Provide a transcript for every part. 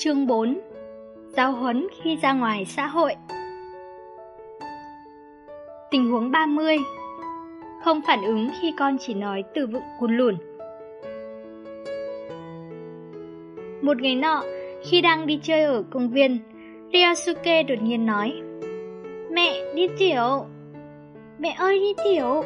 Chương 4. Giáo huấn khi ra ngoài xã hội. Tình huống 30. Không phản ứng khi con chỉ nói từ vựng cùn lủn. Một ngày nọ, khi đang đi chơi ở công viên, Ryosuke đột nhiên nói: "Mẹ, đi tiểu." "Mẹ ơi, đi tiểu."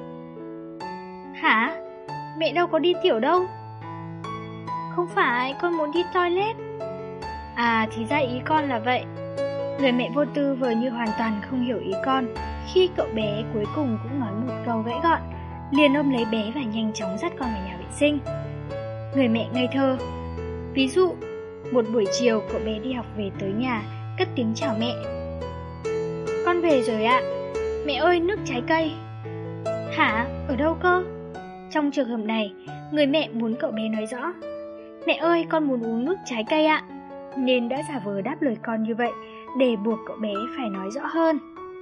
"Hả? Mẹ đâu có đi tiểu đâu." "Không phải, con muốn đi toilet." "À, thì ra ý con là vậy." Người mẹ vô tư vừa như hoàn toàn không hiểu ý con, khi cậu bé cuối cùng cũng nói một câu gãy gọn, liền ôm lấy bé và nhanh chóng dắt con vào nhà vệ sinh. Người mẹ ngây thơ. Ví dụ, một buổi chiều cậu bé đi học về tới nhà, cất tiếng chào mẹ: "Con về rồi ạ. Mẹ ơi, nước trái cây." "Hả? Ở đâu cơ?" Trong trường hợp này, người mẹ muốn cậu bé nói rõ: "Mẹ ơi, con muốn uống nước trái cây ạ." Nên đã giả vờ đáp lời con như vậy để buộc cậu bé phải nói rõ hơn.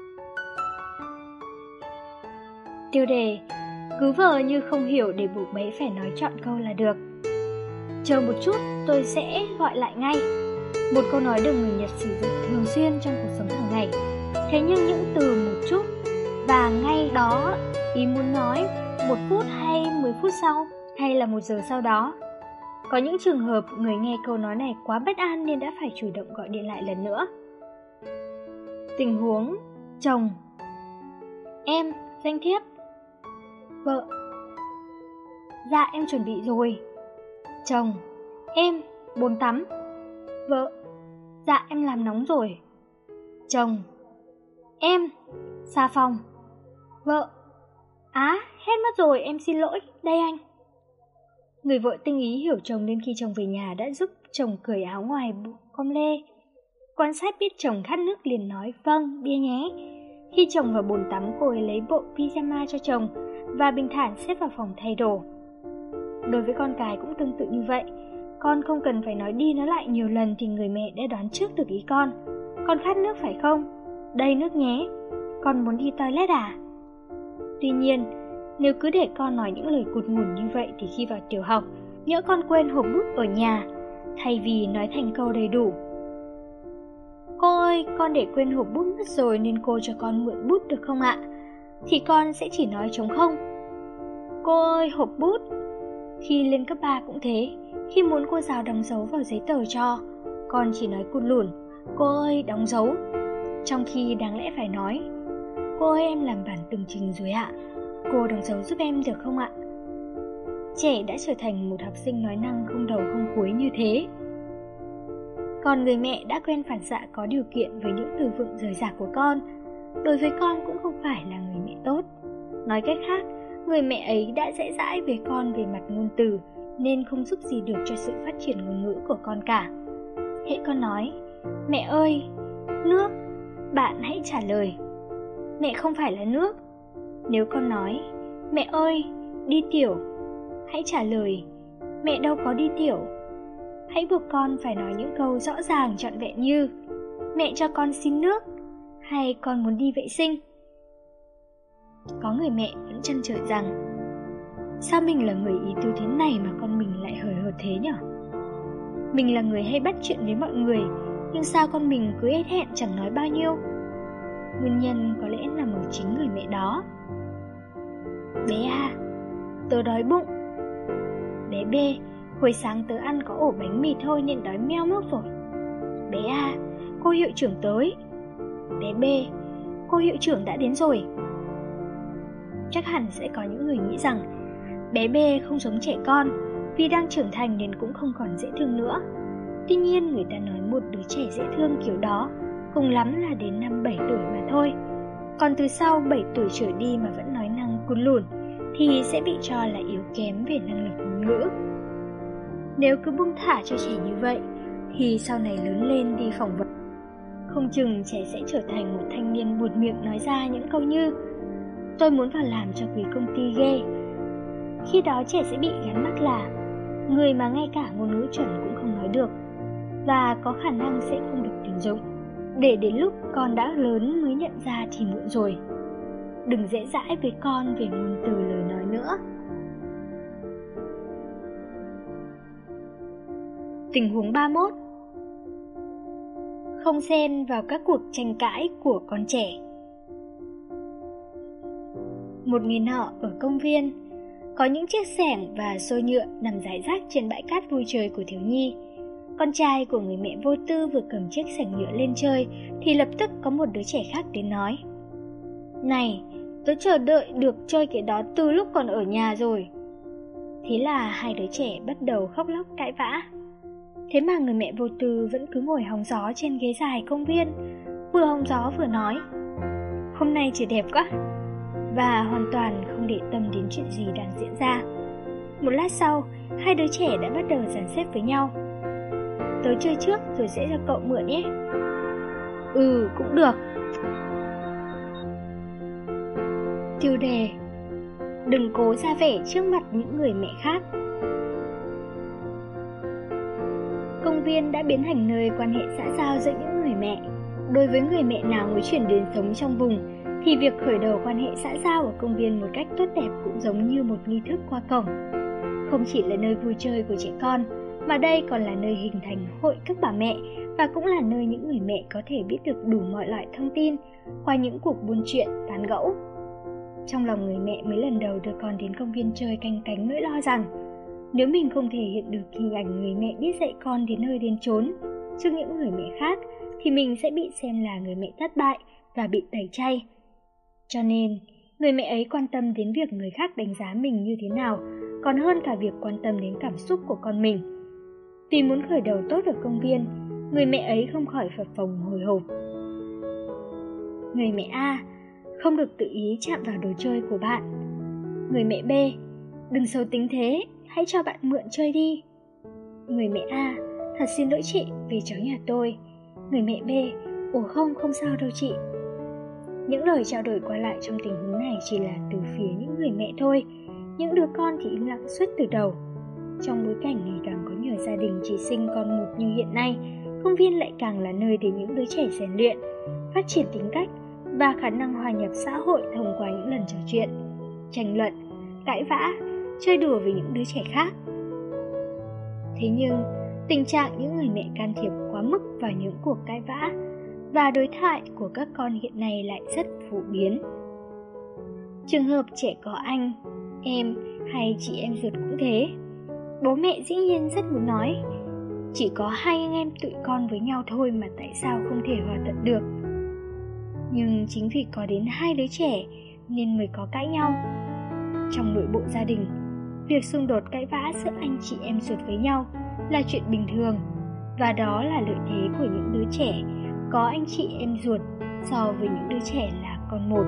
Tiêu đề: cứ vờ như không hiểu để buộc bé phải nói trọn câu là được. "Chờ một chút, tôi sẽ gọi lại ngay." Một câu nói được người Nhật sử dụng thường xuyên trong cuộc sống hàng ngày. Thế nhưng những từ "một chút" và "ngay đó" ý muốn nói 1 phút hay 10 phút sau, hay là 1 giờ sau đó. Có những trường hợp người nghe câu nói này quá bất an nên đã phải chủ động gọi điện lại lần nữa. Tình huống: chồng: "Em, danh thiếp." Vợ: "Dạ em chuẩn bị rồi." Chồng: "Em, bồn tắm." Vợ: "Dạ em làm nóng rồi." Chồng: "Em, xà phòng." Vợ: "Á, hết mất rồi, em xin lỗi, đây anh." Người vợ tinh ý hiểu chồng nên khi chồng về nhà đã giúp chồng cởi áo ngoài com lê. Quan sát biết chồng khát nước liền nói: "Vâng, bia nhé." Khi chồng vào bồn tắm, cô ấy lấy bộ pyjama cho chồng và bình thản xếp vào phòng thay đồ. Đối với con cái cũng tương tự như vậy. Con không cần phải nói đi nói lại nhiều lần thì người mẹ đã đoán trước được ý con. "Con khát nước phải không? Đây nước nhé." "Con muốn đi toilet à?" Tuy nhiên, nếu cứ để con nói những lời cụt ngủn như vậy thì khi vào tiểu học, nhỡ con quên hộp bút ở nhà, thay vì nói thành câu đầy đủ: "Cô ơi, con để quên hộp bút mất rồi nên cô cho con mượn bút được không ạ?" thì con sẽ chỉ nói trống không: "Cô ơi, hộp bút." Khi lên cấp 3 cũng thế, khi muốn cô giáo đóng dấu vào giấy tờ cho, con chỉ nói cụt lủn: "Cô ơi, đóng dấu." Trong khi đáng lẽ phải nói: "Cô ơi, em làm bản tường trình rồi ạ. Cô đóng dấu giúp em được không ạ?" Trẻ đã trở thành một học sinh nói năng không đầu không cuối như thế. Còn người mẹ đã quen phản xạ có điều kiện với những từ vựng rời rạc của con. Đối với con cũng không phải là người mẹ tốt. Nói cách khác, người mẹ ấy đã dễ dãi với con về mặt ngôn từ nên không giúp gì được cho sự phát triển ngôn ngữ của con cả. Hễ con nói: "Mẹ ơi, nước", bạn hãy trả lời: "Mẹ không phải là nước." Nếu con nói: "Mẹ ơi, đi tiểu", hãy trả lời: "Mẹ đâu có đi tiểu." Hãy buộc con phải nói những câu rõ ràng trọn vẹn như: "Mẹ cho con xin nước" hay "Con muốn đi vệ sinh." Có người mẹ vẫn trăn trở rằng: sao mình là người ý tứ thế này mà con mình lại hời hợt thế nhở? Mình là người hay bắt chuyện với mọi người, nhưng sao con mình cứ ết hẹn chẳng nói bao nhiêu? Nguyên nhân có lẽ nằm ở chính người mẹ đó. Bé A: "Tớ đói bụng." Bé B: "Hồi sáng tớ ăn có ổ bánh mì thôi nên đói meo mốc rồi." Bé A: "Cô hiệu trưởng tới." Bé B: "Cô hiệu trưởng đã đến rồi." Chắc hẳn sẽ có những người nghĩ rằng bé B không giống trẻ con, vì đang trưởng thành nên cũng không còn dễ thương nữa. Tuy nhiên, người ta nói một đứa trẻ dễ thương kiểu đó cùng lắm là đến 5-7 tuổi mà thôi. Còn từ sau 7 tuổi trở đi mà vẫn nói năng cùn lủn thì sẽ bị cho là yếu kém về năng lực ngôn ngữ. Nếu cứ buông thả cho trẻ như vậy thì sau này lớn lên đi phỏng vấn, không chừng trẻ sẽ trở thành một thanh niên buột miệng nói ra những câu như: "Tôi muốn vào làm cho quý công ty ghê." Khi đó trẻ sẽ bị gắn mác là người mà ngay cả ngôn ngữ chuẩn cũng không nói được, và có khả năng sẽ không được tuyển dụng. Để đến lúc con đã lớn mới nhận ra thì muộn rồi. Đừng dễ dãi với con về ngôn từ lời nói nữa. Tình huống 31. không xen vào các cuộc tranh cãi của con trẻ. Một ngày nọ ở công viên, có những chiếc xẻng và xô nhựa nằm rải rác trên bãi cát vui chơi của thiếu nhi. Con trai của người mẹ vô tư vừa cầm chiếc xẻng nhựa lên chơi thì lập tức có một đứa trẻ khác đến nói: "Này, tớ chờ đợi được chơi cái đó từ lúc còn ở nhà rồi." Thế là hai đứa trẻ bắt đầu khóc lóc cãi vã. Thế mà người mẹ vô tư vẫn cứ ngồi hóng gió trên ghế dài công viên, vừa hóng gió vừa nói: "Hôm nay trời đẹp quá", và hoàn toàn không để tâm đến chuyện gì đang diễn ra. Một lát sau, hai đứa trẻ đã bắt đầu dàn xếp với nhau: "Tớ chơi trước rồi sẽ cho cậu mượn nhé." "Ừ, cũng được." Tiêu đề: đừng cố ra vẻ trước mặt những người mẹ khác. Công viên đã biến thành nơi quan hệ xã giao giữa những người mẹ. Đối với người mẹ nào mới chuyển đến sống trong vùng, thì việc khởi đầu quan hệ xã giao ở công viên một cách tốt đẹp cũng giống như một nghi thức qua cổng. Không chỉ là nơi vui chơi của trẻ con, mà đây còn là nơi hình thành hội các bà mẹ, và cũng là nơi những người mẹ có thể biết được đủ mọi loại thông tin qua những cuộc buôn chuyện, tán gẫu. Trong lòng người mẹ mới lần đầu đưa con đến công viên chơi canh cánh nỗi lo rằng nếu mình không thể hiện được hình ảnh người mẹ biết dạy con đến nơi đến chốn trước những người mẹ khác, thì mình sẽ bị xem là người mẹ thất bại và bị tẩy chay. Cho nên, người mẹ ấy quan tâm đến việc người khác đánh giá mình như thế nào, còn hơn cả việc quan tâm đến cảm xúc của con mình. Vì muốn khởi đầu tốt ở công viên, người mẹ ấy không khỏi phập phồng hồi hộp. Người mẹ A: không được tự ý chạm vào đồ chơi của bạn. Người mẹ B: đừng xấu tính thế, hãy cho bạn mượn chơi đi. Người mẹ A: thật xin lỗi chị vì cháu nhà tôi. Người mẹ B: ồ không sao đâu chị. Những lời trao đổi qua lại trong tình huống này chỉ là từ phía những người mẹ thôi. Những đứa con thì im lặng suốt từ đầu. Trong bối cảnh ngày càng có nhiều gia đình chỉ sinh con một như hiện nay, công viên lại càng là nơi để những đứa trẻ rèn luyện, phát triển tính cách và khả năng hòa nhập xã hội thông qua những lần trò chuyện, tranh luận, cãi vã, chơi đùa với những đứa trẻ khác. Thế nhưng, tình trạng những người mẹ can thiệp quá mức vào những cuộc cãi vã và đối thoại của các con hiện nay lại rất phổ biến. Trường hợp trẻ có anh, em hay chị em ruột cũng thế. Bố mẹ dĩ nhiên rất muốn nói, chỉ có hai anh em tụi con với nhau thôi mà tại sao không thể hòa thuận được. Nhưng chính vì có đến hai đứa trẻ nên mới có cãi nhau. Trong nội bộ gia đình, việc xung đột cãi vã giữa anh chị em ruột với nhau là chuyện bình thường, và đó là lợi thế của những đứa trẻ có anh chị em ruột so với những đứa trẻ là con một.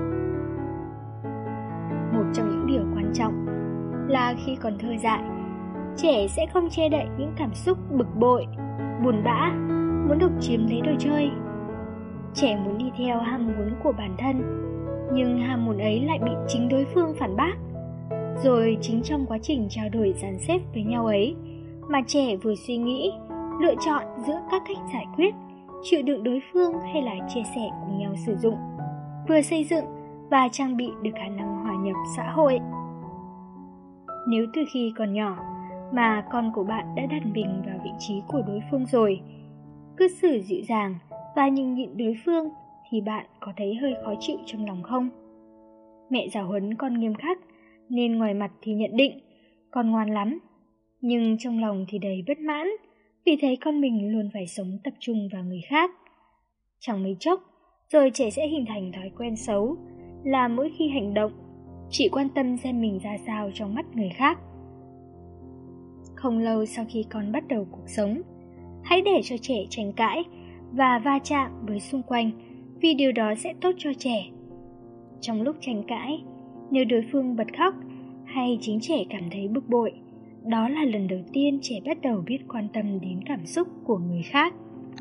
Một trong những điều quan trọng là khi còn thơ dại, trẻ sẽ không che đậy những cảm xúc bực bội, buồn bã, muốn độc chiếm lấy đồ chơi. Trẻ muốn đi theo ham muốn của bản thân, nhưng ham muốn ấy lại bị chính đối phương phản bác. Rồi chính trong quá trình trao đổi dàn xếp với nhau ấy, mà trẻ vừa suy nghĩ, lựa chọn giữa các cách giải quyết, chịu đựng đối phương hay là chia sẻ cùng nhau sử dụng, vừa xây dựng và trang bị được khả năng hòa nhập xã hội. Nếu từ khi còn nhỏ mà con của bạn đã đặt mình vào vị trí của đối phương rồi, cư xử dịu dàng và nhường nhịn đối phương, thì bạn có thấy hơi khó chịu trong lòng không? Mẹ giáo huấn con nghiêm khắc nên ngoài mặt thì nhận định con ngoan lắm, nhưng trong lòng thì đầy bất mãn vì thấy con mình luôn phải sống tập trung vào người khác. Chẳng mấy chốc, rồi trẻ sẽ hình thành thói quen xấu là mỗi khi hành động chỉ quan tâm xem mình ra sao trong mắt người khác. Không lâu sau khi con bắt đầu cuộc sống, hãy để cho trẻ tranh cãi và va chạm với xung quanh, vì điều đó sẽ tốt cho trẻ. Trong lúc tranh cãi, nếu đối phương bật khóc hay chính trẻ cảm thấy bực bội, đó là lần đầu tiên trẻ bắt đầu biết quan tâm đến cảm xúc của người khác.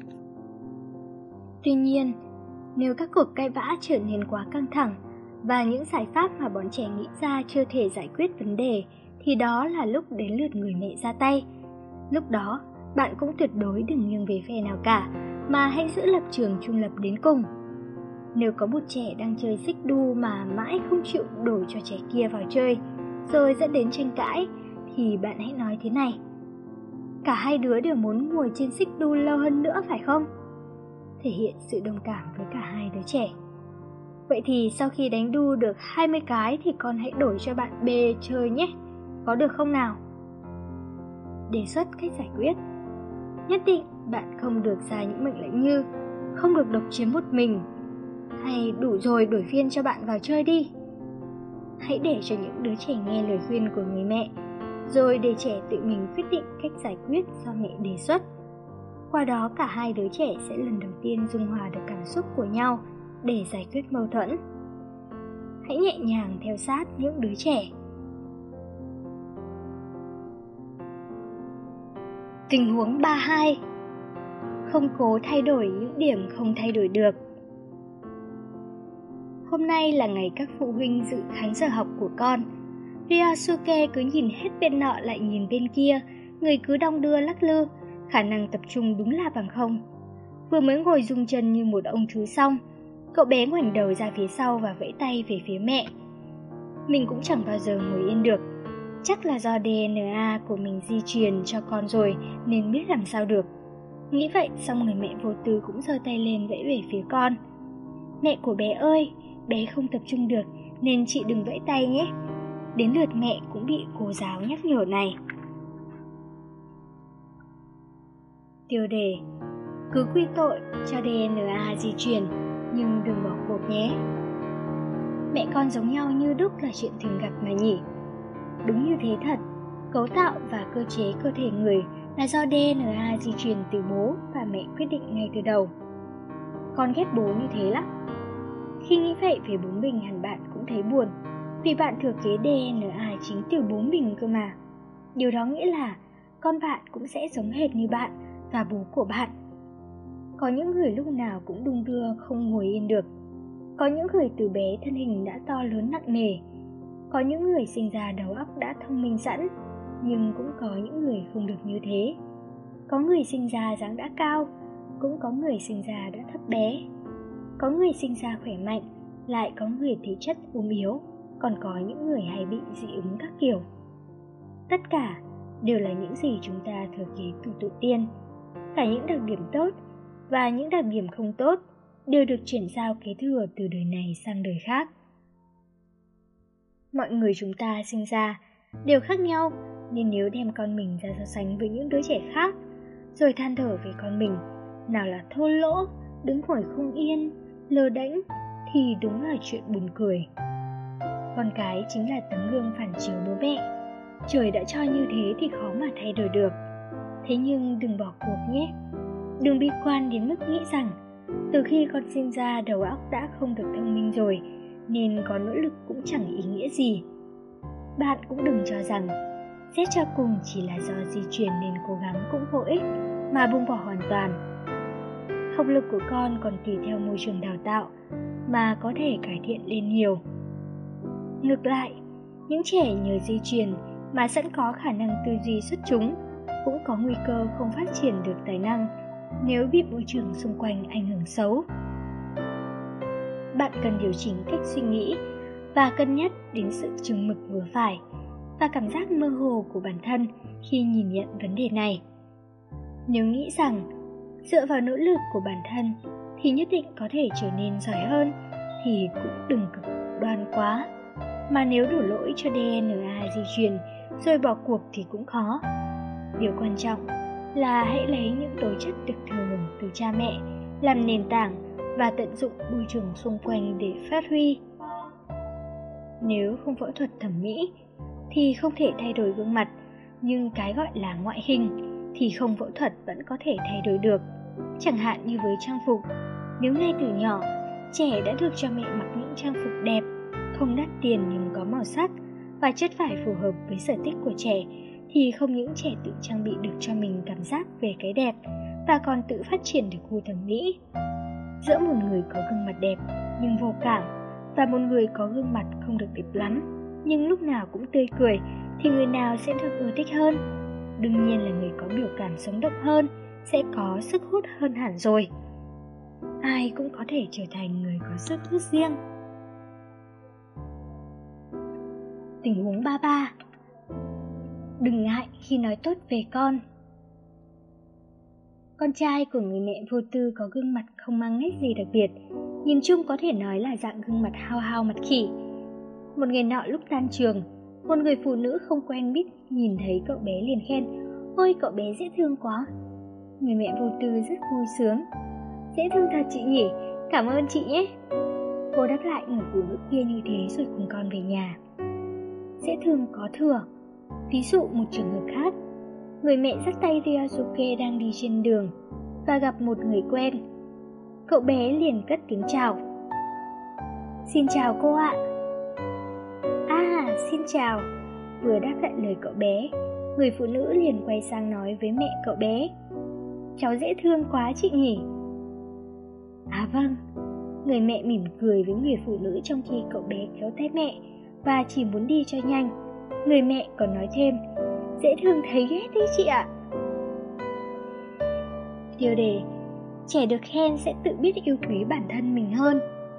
Tuy nhiên, nếu các cuộc cãi vã trở nên quá căng thẳng và những giải pháp mà bọn trẻ nghĩ ra chưa thể giải quyết vấn đề, thì đó là lúc đến lượt người mẹ ra tay. Lúc đó, bạn cũng tuyệt đối đừng nghiêng về phe nào cả, mà hãy giữ lập trường trung lập đến cùng. Nếu có một trẻ đang chơi xích đu mà mãi không chịu đổi cho trẻ kia vào chơi, rồi dẫn đến tranh cãi, thì bạn hãy nói thế này: cả hai đứa đều muốn ngồi trên xích đu lâu hơn nữa phải không? thể hiện sự đồng cảm với cả hai đứa trẻ. Vậy thì sau khi đánh đu được 20 cái thì con hãy đổi cho bạn B chơi nhé, có được không nào? Đề xuất cách giải quyết. Nhất định bạn không được ra những mệnh lệnh như không được độc chiếm một mình, hay đủ rồi đổi phiên cho bạn vào chơi đi. Hãy để cho những đứa trẻ nghe lời khuyên của người mẹ, rồi để trẻ tự mình quyết định cách giải quyết do mẹ đề xuất. Qua đó cả hai đứa trẻ sẽ lần đầu tiên dung hòa được cảm xúc của nhau để giải quyết mâu thuẫn. Hãy nhẹ nhàng theo sát những đứa trẻ. Tình huống 32. Không cố thay đổi những điểm không thay đổi được. Hôm nay là ngày các phụ huynh dự khánh giờ học của con. Ryosuke cứ nhìn hết bên nọ lại nhìn bên kia, người cứ đong đưa lắc lư, khả năng tập trung đúng là bằng không. Vừa mới ngồi rung chân như một ông chú xong, cậu bé ngoảnh đầu ra phía sau và vẫy tay về phía mẹ. Mình cũng chẳng bao giờ ngồi yên được. Chắc là do DNA của mình di truyền cho con rồi nên biết làm sao được. Nghĩ vậy xong người mẹ vô tư cũng giơ tay lên vẫy về phía con. Mẹ của bé ơi, bé không tập trung được nên chị đừng vẫy tay nhé. Đến lượt mẹ cũng bị cô giáo nhắc nhở này. Tiêu đề: cứ quy tội cho DNA di truyền nhưng đừng bỏ cuộc nhé. Mẹ con giống nhau như đúc là chuyện thường gặp mà nhỉ. Đúng như thế thật, cấu tạo và cơ chế cơ thể người là do DNA di truyền từ bố và mẹ quyết định ngay từ đầu. Con ghét bố như thế lắm. Khi nghĩ vậy về bố mình hẳn bạn cũng thấy buồn, vì bạn thừa kế DNA chính từ bố mình cơ mà. Điều đó nghĩa là con bạn cũng sẽ giống hệt như bạn và bố của bạn. Có những người lúc nào cũng đung đưa không ngồi yên được. Có những người từ bé thân hình đã to lớn nặng nề. Có những người sinh ra đầu óc đã thông minh sẵn, nhưng cũng có những người không được như thế. Có người sinh ra dáng đã cao, cũng có người sinh ra đã thấp bé. Có người sinh ra khỏe mạnh, lại có người thể chất ốm yếu, còn có những người hay bị dị ứng các kiểu. Tất cả đều là những gì chúng ta thừa kế từ tổ tiên. Cả những đặc điểm tốt và những đặc điểm không tốt đều được chuyển giao kế thừa từ đời này sang đời khác. Mọi người chúng ta sinh ra đều khác nhau, nên nếu đem con mình ra so sánh với những đứa trẻ khác, rồi than thở về con mình, nào là thô lỗ, đứng ngồi không yên, lơ đễnh, thì đúng là chuyện buồn cười. Con cái chính là tấm gương phản chiếu bố mẹ. Trời đã cho như thế thì khó mà thay đổi được. Thế nhưng đừng bỏ cuộc nhé. Đừng bi quan đến mức nghĩ rằng từ khi con sinh ra đầu óc đã không được thông minh rồi, nên có nỗ lực cũng chẳng ý nghĩa gì. Bạn cũng đừng cho rằng xét cho cùng chỉ là do di truyền nên cố gắng cũng vô ích, mà buông bỏ hoàn toàn. Học lực của con còn tùy theo môi trường đào tạo mà có thể cải thiện lên nhiều. Ngược lại, những trẻ nhờ di truyền mà sẵn có khả năng tư duy xuất chúng cũng có nguy cơ không phát triển được tài năng nếu bị môi trường xung quanh ảnh hưởng xấu. Bạn cần điều chỉnh cách suy nghĩ và cân nhắc đến sự chừng mực vừa phải và cảm giác mơ hồ của bản thân khi nhìn nhận vấn đề này. Nếu nghĩ rằng dựa vào nỗ lực của bản thân thì nhất định có thể trở nên giỏi hơn thì cũng đừng cực đoan quá. Mà nếu đổ lỗi cho DNA di truyền rồi bỏ cuộc thì cũng khó. Điều quan trọng là hãy lấy những tố chất được thừa hưởng từ cha mẹ làm nền tảng và tận dụng môi trường xung quanh để phát huy. Nếu không phẫu thuật thẩm mỹ thì không thể thay đổi gương mặt, nhưng cái gọi là ngoại hình thì không phẫu thuật vẫn có thể thay đổi được. Chẳng hạn như với trang phục, nếu ngay từ nhỏ trẻ đã được cho mẹ mặc những trang phục đẹp, không đắt tiền nhưng có màu sắc và chất vải phù hợp với sở thích của trẻ, thì không những trẻ tự trang bị được cho mình cảm giác về cái đẹp và còn tự phát triển được gu thẩm mỹ. Giữa một người có gương mặt đẹp nhưng vô cảm và một người có gương mặt không được đẹp lắm nhưng lúc nào cũng tươi cười thì người nào sẽ được ưa thích hơn? Đương nhiên là người có biểu cảm sống động hơn sẽ có sức hút hơn hẳn rồi. Ai cũng có thể trở thành người có sức hút riêng. Tình huống 33. Đừng ngại khi nói tốt về con. Con trai của người mẹ vô tư có gương mặt không mang nét gì đặc biệt, nhìn chung có thể nói là dạng gương mặt hao hao mặt khỉ. Một ngày nọ lúc tan trường, một người phụ nữ không quen biết nhìn thấy cậu bé liền khen: "Ôi, cậu bé dễ thương quá." Người mẹ vô tư rất vui sướng: "Dễ thương thật chị nhỉ, cảm ơn chị nhé." Cô đáp lại người phụ nữ kia như thế rồi cùng con về nhà. Dễ thương có thừa. Ví dụ một trường hợp khác, người mẹ dắt tay Ryosuke đang đi trên đường và gặp một người quen. Cậu bé liền cất tiếng chào: "Xin chào cô ạ." "À, xin chào." Vừa đáp lại lời cậu bé, người phụ nữ liền quay sang nói với mẹ cậu bé: "Cháu dễ thương quá chị nhỉ." "À vâng." Người mẹ mỉm cười với người phụ nữ trong khi cậu bé kéo tay mẹ và chỉ muốn đi cho nhanh. Người mẹ còn nói thêm: "Dễ thương thấy ghét đấy chị ạ." Tiêu đề: trẻ được khen sẽ tự biết yêu quý bản thân mình hơn.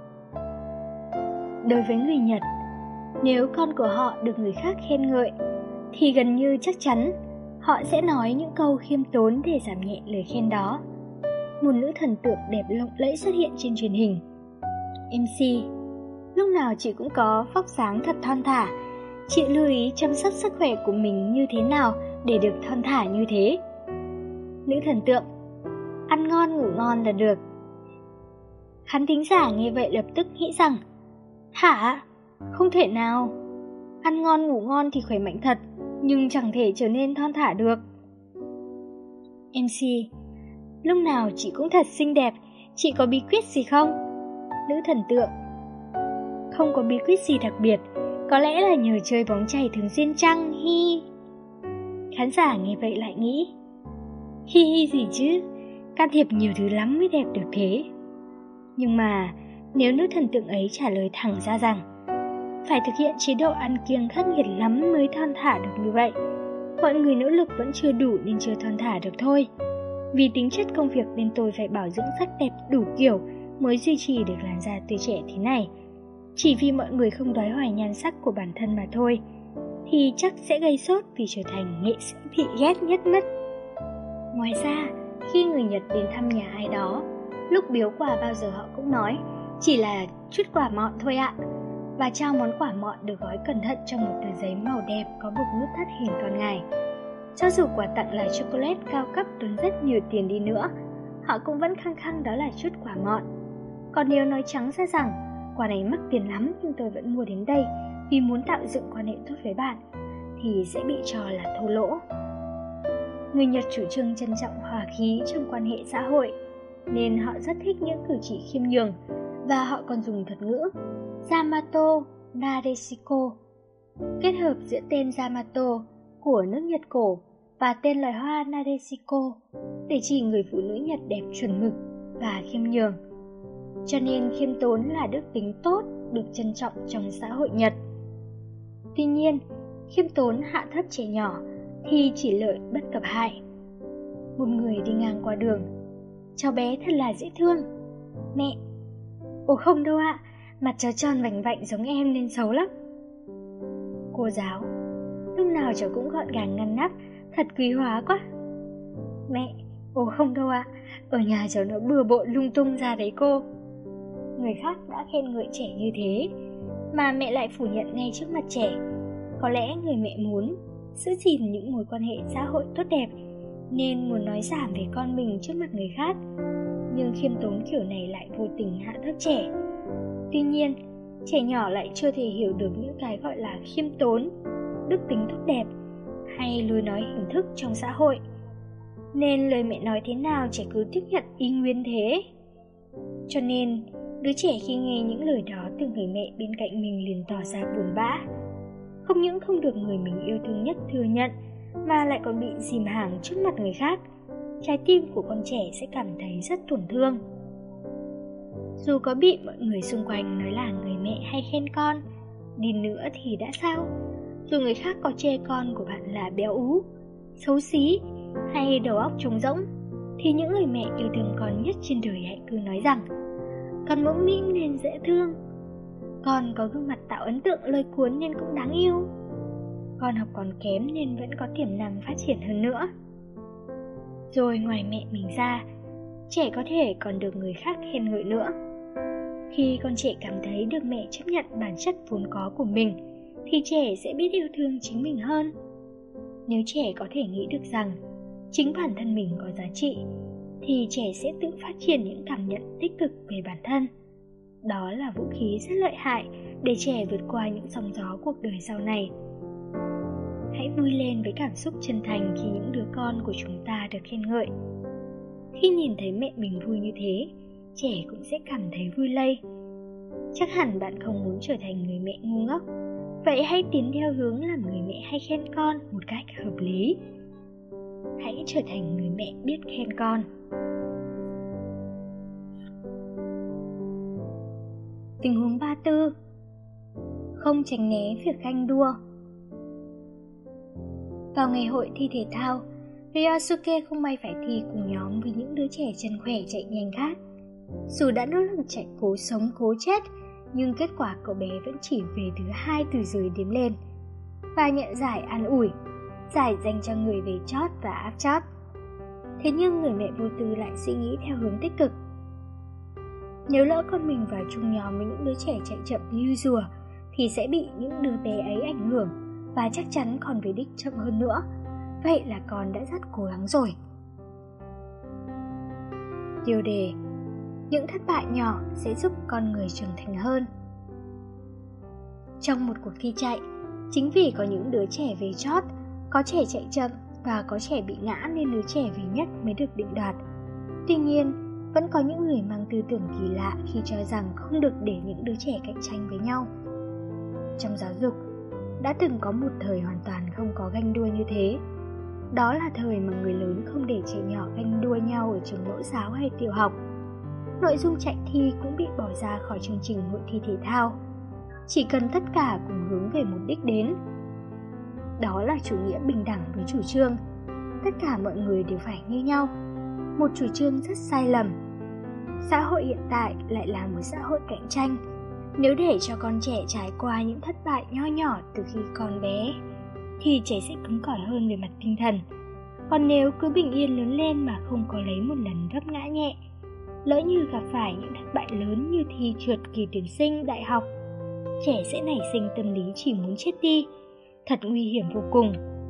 Đối với người Nhật, nếu con của họ được người khác khen ngợi thì gần như chắc chắn họ sẽ nói những câu khiêm tốn để giảm nhẹ lời khen đó. Một nữ thần tượng đẹp lộng lẫy xuất hiện trên truyền hình. MC: "Lúc nào chị cũng có vóc dáng thật thon thả. Chị lưu ý chăm sóc sức khỏe của mình như thế nào để được thon thả như thế?" Nữ thần tượng: "Ăn ngon ngủ ngon là được." Khán thính giả nghe vậy lập tức nghĩ rằng: "Hả? Không thể nào. Ăn ngon ngủ ngon thì khỏe mạnh thật, nhưng chẳng thể trở nên thon thả được." MC: "Lúc nào chị cũng thật xinh đẹp, chị có bí quyết gì không?" Nữ thần tượng: "Không có bí quyết gì đặc biệt, có lẽ là nhờ chơi bóng chày thường xuyên chăng, hi." Khán giả nghe vậy lại nghĩ: hi hi gì chứ, can thiệp nhiều thứ lắm mới đẹp được thế. Nhưng mà nếu nữ thần tượng ấy trả lời thẳng ra rằng phải thực hiện chế độ ăn kiêng khắc nghiệt lắm mới thon thả được như vậy, mọi người nỗ lực vẫn chưa đủ nên chưa thon thả được thôi. Vì tính chất công việc nên tôi phải bảo dưỡng sắc đẹp đủ kiểu mới duy trì được làn da tươi trẻ thế này. Chỉ vì mọi người không đoái hoài nhan sắc của bản thân mà thôi, thì chắc sẽ gây sốt vì trở thành nghệ sĩ bị ghét nhất mất. Ngoài ra, khi người Nhật đến thăm nhà ai đó, lúc biếu quà bao giờ họ cũng nói chỉ là chút quả mọn thôi ạ, và trao món quả mọn được gói cẩn thận trong một tờ giấy màu đẹp có bục nút thắt hình con ngài. Cho dù quà tặng là chocolate cao cấp tốn rất nhiều tiền đi nữa, họ cũng vẫn khăng khăng đó là chút quả mọn. Còn nếu nói trắng ra rằng quà này mắc tiền lắm nhưng tôi vẫn mua đến đây vì muốn tạo dựng quan hệ tốt với bạn, thì sẽ bị cho là thô lỗ. Người Nhật chủ trương trân trọng hòa khí trong quan hệ xã hội, nên họ rất thích những cử chỉ khiêm nhường, và họ còn dùng thuật ngữ Yamato Nadeshiko, kết hợp giữa tên Yamato của nước Nhật cổ và tên loài hoa Nadeshiko để chỉ người phụ nữ Nhật đẹp chuẩn mực và khiêm nhường. Cho nên khiêm tốn là đức tính tốt được trân trọng trong xã hội Nhật. Tuy nhiên, khiêm tốn hạ thấp trẻ nhỏ thì chỉ lợi bất cập hại. Một người đi ngang qua đường: "Cháu bé thật là dễ thương." "Mẹ." "Ồ không đâu ạ, mặt cháu tròn vành vạnh giống em nên xấu lắm." Cô giáo: "Lúc nào cháu cũng gọn gàng ngăn nắp, thật quý hóa quá." "Mẹ." "Ồ không đâu ạ, ở nhà cháu nó bừa bộn lung tung ra đấy cô." Người khác đã khen ngợi trẻ như thế mà mẹ lại phủ nhận ngay trước mặt trẻ. Có lẽ người mẹ muốn giữ gìn những mối quan hệ xã hội tốt đẹp nên muốn nói giảm về con mình trước mặt người khác, nhưng khiêm tốn kiểu này lại vô tình hạ thấp trẻ. Tuy nhiên, trẻ nhỏ lại chưa thể hiểu được những cái gọi là khiêm tốn, đức tính tốt đẹp hay lối nói hình thức trong xã hội, nên lời mẹ nói thế nào trẻ cứ tiếp nhận y nguyên thế. Cho nên đứa trẻ khi nghe những lời đó từ người mẹ bên cạnh mình liền tỏ ra buồn bã. Không những không được người mình yêu thương nhất thừa nhận, mà lại còn bị dìm hàng trước mặt người khác. Trái tim của con trẻ sẽ cảm thấy rất tổn thương. Dù có bị mọi người xung quanh nói là người mẹ hay khen con đi nữa thì đã sao? Dù người khác có chê con của bạn là béo ú, xấu xí hay đầu óc trống rỗng, thì những người mẹ yêu thương con nhất trên đời hãy cứ nói rằng con mũm mĩm nên dễ thương, con có gương mặt tạo ấn tượng lôi cuốn nên cũng đáng yêu, con học còn kém nên vẫn có tiềm năng phát triển hơn nữa. Rồi ngoài mẹ mình ra, trẻ có thể còn được người khác khen ngợi nữa. Khi con trẻ cảm thấy được mẹ chấp nhận bản chất vốn có của mình, thì trẻ sẽ biết yêu thương chính mình hơn. Nếu trẻ có thể nghĩ được rằng chính bản thân mình có giá trị, thì trẻ sẽ tự phát triển những cảm nhận tích cực về bản thân. Đó là vũ khí rất lợi hại để trẻ vượt qua những sóng gió cuộc đời sau này. Hãy vui lên với cảm xúc chân thành khi những đứa con của chúng ta được khen ngợi. Khi nhìn thấy mẹ mình vui như thế, trẻ cũng sẽ cảm thấy vui lây. Chắc hẳn bạn không muốn trở thành người mẹ ngu ngốc. Vậy hãy tiến theo hướng làm người mẹ hay khen con một cách hợp lý. Hãy trở thành người mẹ biết khen con. Tình huống 34. Không tránh né việc ganh đua. Vào ngày hội thi thể thao, Ryosuke không may phải thi cùng nhóm với những đứa trẻ chân khỏe chạy nhanh khác. Dù đã nỗ lực chạy cố sống cố chết, nhưng kết quả cậu bé vẫn chỉ về thứ 2 từ dưới đếm lên. Và nhận giải an ủi, giải dành cho người về chót và áp chót. Thế nhưng người mẹ vô tư lại suy nghĩ theo hướng tích cực. Nếu lỡ con mình vào chung nhóm với những đứa trẻ chạy chậm như rùa, thì sẽ bị những đứa bé ấy ảnh hưởng, và chắc chắn còn về đích chậm hơn nữa. Vậy là con đã rất cố gắng rồi. Tiêu đề: những thất bại nhỏ sẽ giúp con người trưởng thành hơn. Trong một cuộc thi chạy, chính vì có những đứa trẻ về chót, có trẻ chạy chậm và có trẻ bị ngã nên đứa trẻ về nhất mới được định đoạt. Tuy nhiên, vẫn có những người mang tư tưởng kỳ lạ khi cho rằng không được để những đứa trẻ cạnh tranh với nhau. Trong giáo dục, đã từng có một thời hoàn toàn không có ganh đua như thế. Đó là thời mà người lớn không để trẻ nhỏ ganh đua nhau ở trường mẫu giáo hay tiểu học. Nội dung chạy thi cũng bị bỏ ra khỏi chương trình hội thi thể thao. Chỉ cần tất cả cùng hướng về một đích đến. Đó là chủ nghĩa bình đẳng với chủ trương. Tất cả mọi người đều phải như nhau. Một chủ trương rất sai lầm. Xã hội hiện tại lại là một xã hội cạnh tranh. Nếu để cho con trẻ trải qua những thất bại nho nhỏ từ khi còn bé, thì trẻ sẽ cứng cỏi hơn về mặt tinh thần. Còn nếu cứ bình yên lớn lên mà không có lấy một lần vấp ngã nhẹ, lỡ như gặp phải những thất bại lớn như thi trượt kỳ tuyển sinh đại học, trẻ sẽ nảy sinh tâm lý chỉ muốn chết đi, thật nguy hiểm vô cùng.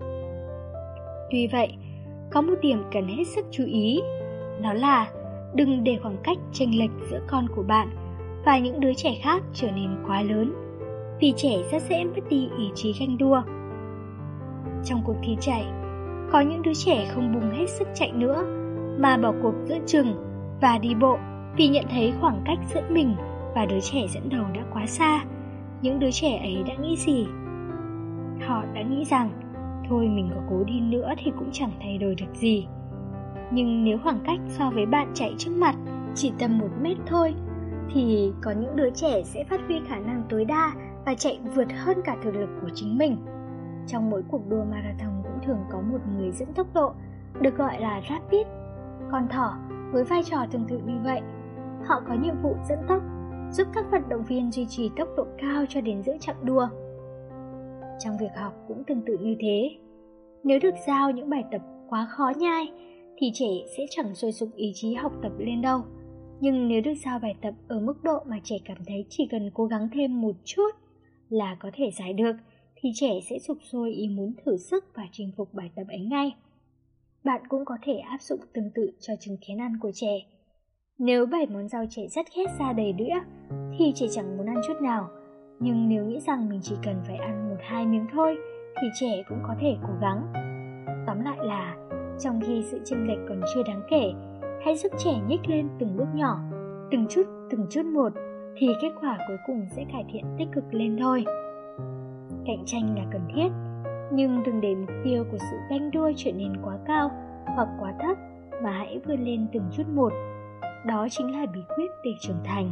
Tuy vậy, có một điểm cần hết sức chú ý, đó là đừng để khoảng cách chênh lệch giữa con của bạn và những đứa trẻ khác trở nên quá lớn, vì trẻ rất dễ mất đi ý chí ganh đua. Trong cuộc thi chạy, có những đứa trẻ không bùng hết sức chạy nữa, mà bỏ cuộc giữa chừng và đi bộ vì nhận thấy khoảng cách giữa mình và đứa trẻ dẫn đầu đã quá xa. Những đứa trẻ ấy đã nghĩ gì? Họ đã nghĩ rằng, thôi mình có cố đi nữa thì cũng chẳng thay đổi được gì. Nhưng nếu khoảng cách so với bạn chạy trước mặt chỉ tầm 1 mét thôi, thì có những đứa trẻ sẽ phát huy khả năng tối đa và chạy vượt hơn cả thực lực của chính mình. Trong mỗi cuộc đua marathon cũng thường có một người dẫn tốc độ, được gọi là rapid. Con thỏ với vai trò tương tự như vậy. Họ có nhiệm vụ dẫn tốc, giúp các vận động viên duy trì tốc độ cao cho đến giữa chặng đua. Trong việc học cũng tương tự như thế. Nếu được giao những bài tập quá khó nhai, thì trẻ sẽ chẳng sôi sục ý chí học tập lên đâu. Nhưng nếu được giao bài tập ở mức độ mà trẻ cảm thấy chỉ cần cố gắng thêm một chút là có thể giải được, thì trẻ sẽ sục sôi ý muốn thử sức và chinh phục bài tập ấy ngay. Bạn cũng có thể áp dụng tương tự cho trứng kén ăn của trẻ. Nếu 7 món rau trẻ rất ghét ra đầy đĩa, thì trẻ chẳng muốn ăn chút nào. Nhưng nếu nghĩ rằng mình chỉ cần phải ăn 1-2 miếng thôi, thì trẻ cũng có thể cố gắng. Tóm lại là, trong khi sự chênh lệch còn chưa đáng kể, hãy giúp trẻ nhích lên từng bước nhỏ, từng chút một, thì kết quả cuối cùng sẽ cải thiện tích cực lên thôi. Cạnh tranh là cần thiết, nhưng đừng để mục tiêu của sự ganh đua trở nên quá cao hoặc quá thấp, mà hãy vươn lên từng chút một. Đó chính là bí quyết để trưởng thành.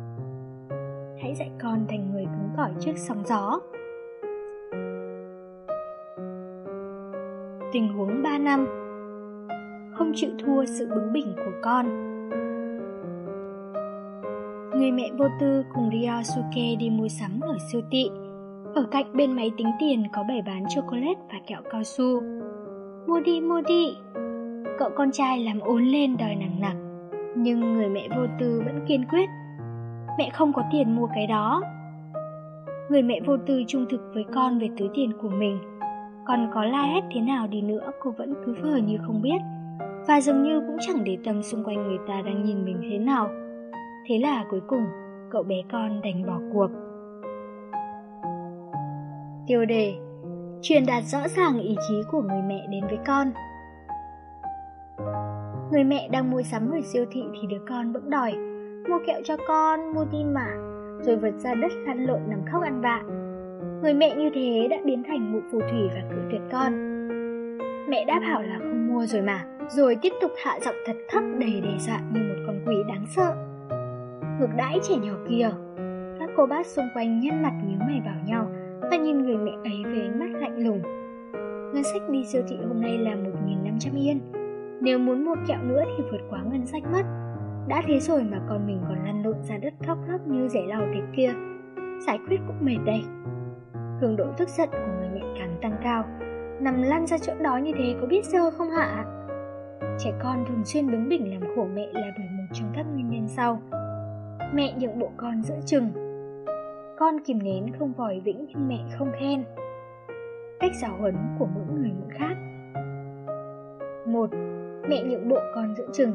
Hãy dạy con thành người cứng cỏi trước sóng gió. Tình huống 3 năm. Không chịu thua sự bướng bỉnh của con. Người mẹ vô tư cùng Ryosuke đi mua sắm ở siêu thị. Ở cạnh bên máy tính tiền có bày bán chocolate và kẹo cao su. Mua đi, cậu con trai làm ốn lên đòi nằng nặc, nhưng người mẹ vô tư vẫn kiên quyết. Mẹ không có tiền mua cái đó. Người mẹ vô tư trung thực với con về túi tiền của mình. Con có la hét thế nào đi nữa, cô vẫn cứ vờ như không biết, và dường như cũng chẳng để tâm xung quanh người ta đang nhìn mình thế nào. Thế là cuối cùng, cậu bé con đành bỏ cuộc. Tiêu đề: truyền đạt rõ ràng ý chí của người mẹ đến với con. Người mẹ đang mua sắm ở siêu thị thì đứa con bỗng đòi: mua kẹo cho con, mua tim mà, rồi vượt ra đất lăn lộn nằm khóc ăn vạ. Người mẹ như thế đã biến thành mụ phù thủy và cự tuyệt con. Mẹ đã bảo là không mua rồi mà, rồi tiếp tục hạ giọng thật thấp đầy đe dọa như một con quỷ đáng sợ. Ngược đãi trẻ nhỏ kia. Các cô bác xung quanh nhăn mặt nhíu mày vào nhau và nhìn người mẹ ấy với ánh mắt lạnh lùng. Ngân sách đi siêu thị hôm nay là 1.500 yên. Nếu muốn mua kẹo nữa thì vượt quá ngân sách mất. Đã thế rồi mà con mình còn lăn lộn ra đất khóc lóc như rẻ lau thế kia. Giải quyết cũng mệt đây. Cường độ tức giận của người mẹ càng tăng cao. Nằm lăn ra chỗ đó như thế có biết dơ không hả? Trẻ con thường xuyên bướng bỉnh làm khổ mẹ là bởi một trong các nguyên nhân sau. Mẹ nhượng bộ con giữa chừng. Con kìm nén không vòi vĩnh nhưng mẹ không khen. Cách giáo huấn của mỗi người mỗi khác. 1. Mẹ nhượng bộ con giữa chừng.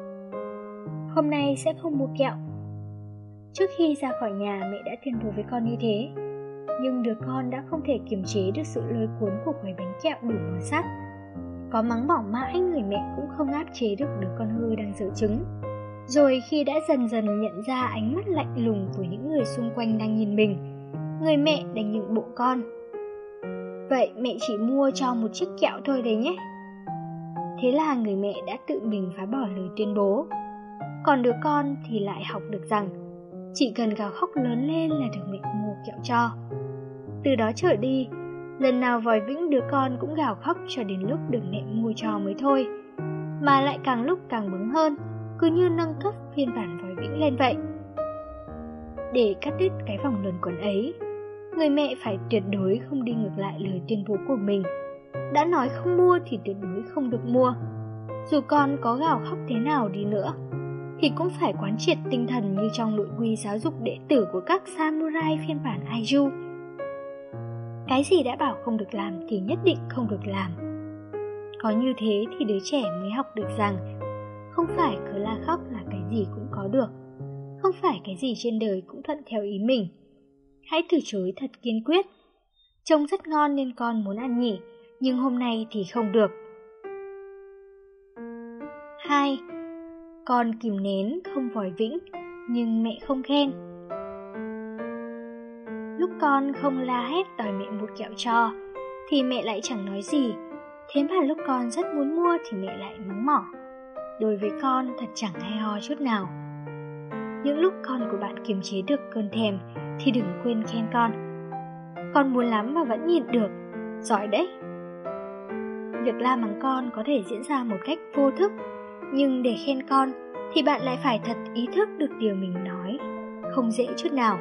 Hôm nay sẽ không mua kẹo. Trước khi ra khỏi nhà, mẹ đã tuyên bố với con như thế. Nhưng đứa con đã không thể kiềm chế được sự lôi cuốn của quầy bánh kẹo đủ màu sắc. Có mắng bỏ mãi, người mẹ cũng không áp chế được đứa con hư đang dở trứng. Rồi khi đã dần dần nhận ra ánh mắt lạnh lùng của những người xung quanh đang nhìn mình, người mẹ đành nhượng bộ con. Vậy mẹ chỉ mua cho một chiếc kẹo thôi đấy nhé. Thế là người mẹ đã tự mình phá bỏ lời tuyên bố. Còn đứa con thì lại học được rằng chỉ cần gào khóc lớn lên là được mẹ mua kẹo cho. Từ đó trở đi, lần nào vòi vĩnh đứa con cũng gào khóc cho đến lúc được mẹ mua cho mới thôi. Mà lại càng lúc càng bướng hơn, cứ như nâng cấp phiên bản vòi vĩnh lên vậy. Để cắt đứt cái vòng luẩn quẩn ấy, người mẹ phải tuyệt đối không đi ngược lại lời tuyên bố của mình. Đã nói không mua thì tuyệt đối không được mua. Dù con có gào khóc thế nào đi nữa, thì cũng phải quán triệt tinh thần như trong nội quy giáo dục đệ tử của các samurai phiên bản Aiju. Cái gì đã bảo không được làm thì nhất định không được làm. Có như thế thì đứa trẻ mới học được rằng không phải cứ la khóc là cái gì cũng có được. Không phải cái gì trên đời cũng thuận theo ý mình. Hãy từ chối thật kiên quyết. Trông rất ngon nên con muốn ăn nhỉ, nhưng hôm nay thì không được. 2. Con kìm nén không vòi vĩnh, nhưng mẹ không khen. Lúc con không la hét đòi mẹ mua kẹo cho, thì mẹ lại chẳng nói gì. Thế mà lúc con rất muốn mua thì mẹ lại mắng mỏ. Đối với con thật chẳng hay ho chút nào. Những lúc con của bạn kiềm chế được cơn thèm thì đừng quên khen con. Con muốn lắm mà vẫn nhịn được, giỏi đấy. Việc la mắng con có thể diễn ra một cách vô thức, nhưng để khen con thì bạn lại phải thật ý thức được điều mình nói, không dễ chút nào.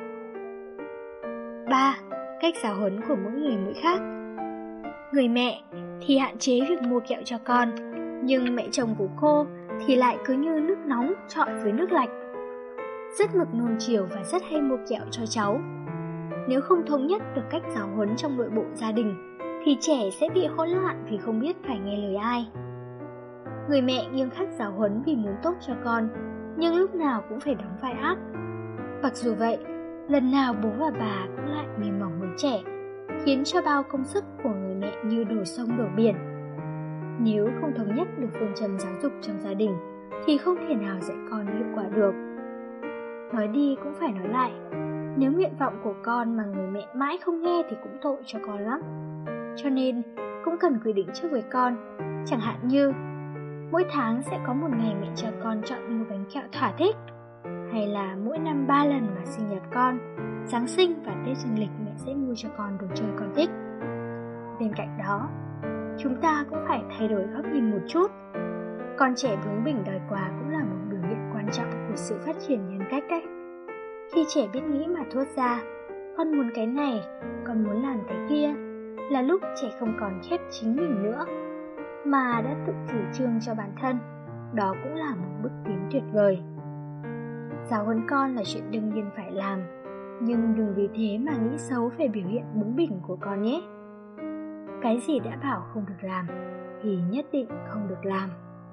3. Cách giáo huấn của mỗi người mỗi khác. Người mẹ thì hạn chế việc mua kẹo cho con, nhưng mẹ chồng của cô thì lại cứ như nước nóng trọi với nước lạnh. Rất mực nuông chiều và rất hay mua kẹo cho cháu. Nếu không thống nhất được cách giáo huấn trong nội bộ gia đình thì trẻ sẽ bị hỗn loạn vì không biết phải nghe lời ai. Người mẹ nghiêm khắc giáo huấn vì muốn tốt cho con, nhưng lúc nào cũng phải đóng vai ác. Mặc dù vậy, lần nào bố và bà cũng lại mềm mỏng với trẻ, khiến cho bao công sức của người mẹ như đổ sông đổ biển. Nếu không thống nhất được phương châm giáo dục trong gia đình thì không thể nào dạy con hiệu quả được. Nói đi cũng phải nói lại, nếu nguyện vọng của con mà người mẹ mãi không nghe thì cũng tội cho con lắm. Cho nên cũng cần quy định trước với con, chẳng hạn như mỗi tháng sẽ có một ngày mẹ cho con chọn mua bánh kẹo thỏa thích, hay là mỗi năm 3 lần mà sinh nhật con, Giáng sinh và Tết dương lịch mẹ sẽ mua cho con đồ chơi con thích. Bên cạnh đó, chúng ta cũng phải thay đổi góc nhìn một chút. Con trẻ bướng bỉnh đòi quà cũng là một biểu hiện quan trọng của sự phát triển nhân cách đấy. Khi trẻ biết nghĩ mà thốt ra, con muốn cái này, con muốn làm cái kia, là lúc trẻ không còn khép chính mình nữa. mà đã tự chủ trương cho bản thân, đó cũng là một bước tiến tuyệt vời. Giáo huấn con là chuyện đương nhiên phải làm, nhưng đừng vì thế mà nghĩ xấu về biểu hiện bướng bỉnh của con nhé. Cái gì đã bảo không được làm thì nhất định không được làm.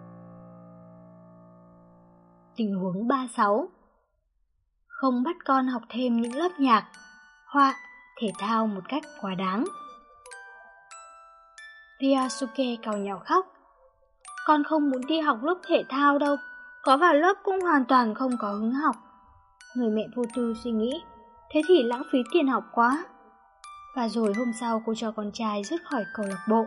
Tình huống 36. Không bắt con học thêm những lớp nhạc, họa, thể thao một cách quá đáng. Ryosuke càu nhàu khóc. Con không muốn đi học lớp thể thao đâu, có vào lớp cũng hoàn toàn không có hứng học. Người mẹ vô tư suy nghĩ, thế thì lãng phí tiền học quá. Và rồi hôm sau cô cho con trai rút khỏi câu lạc bộ.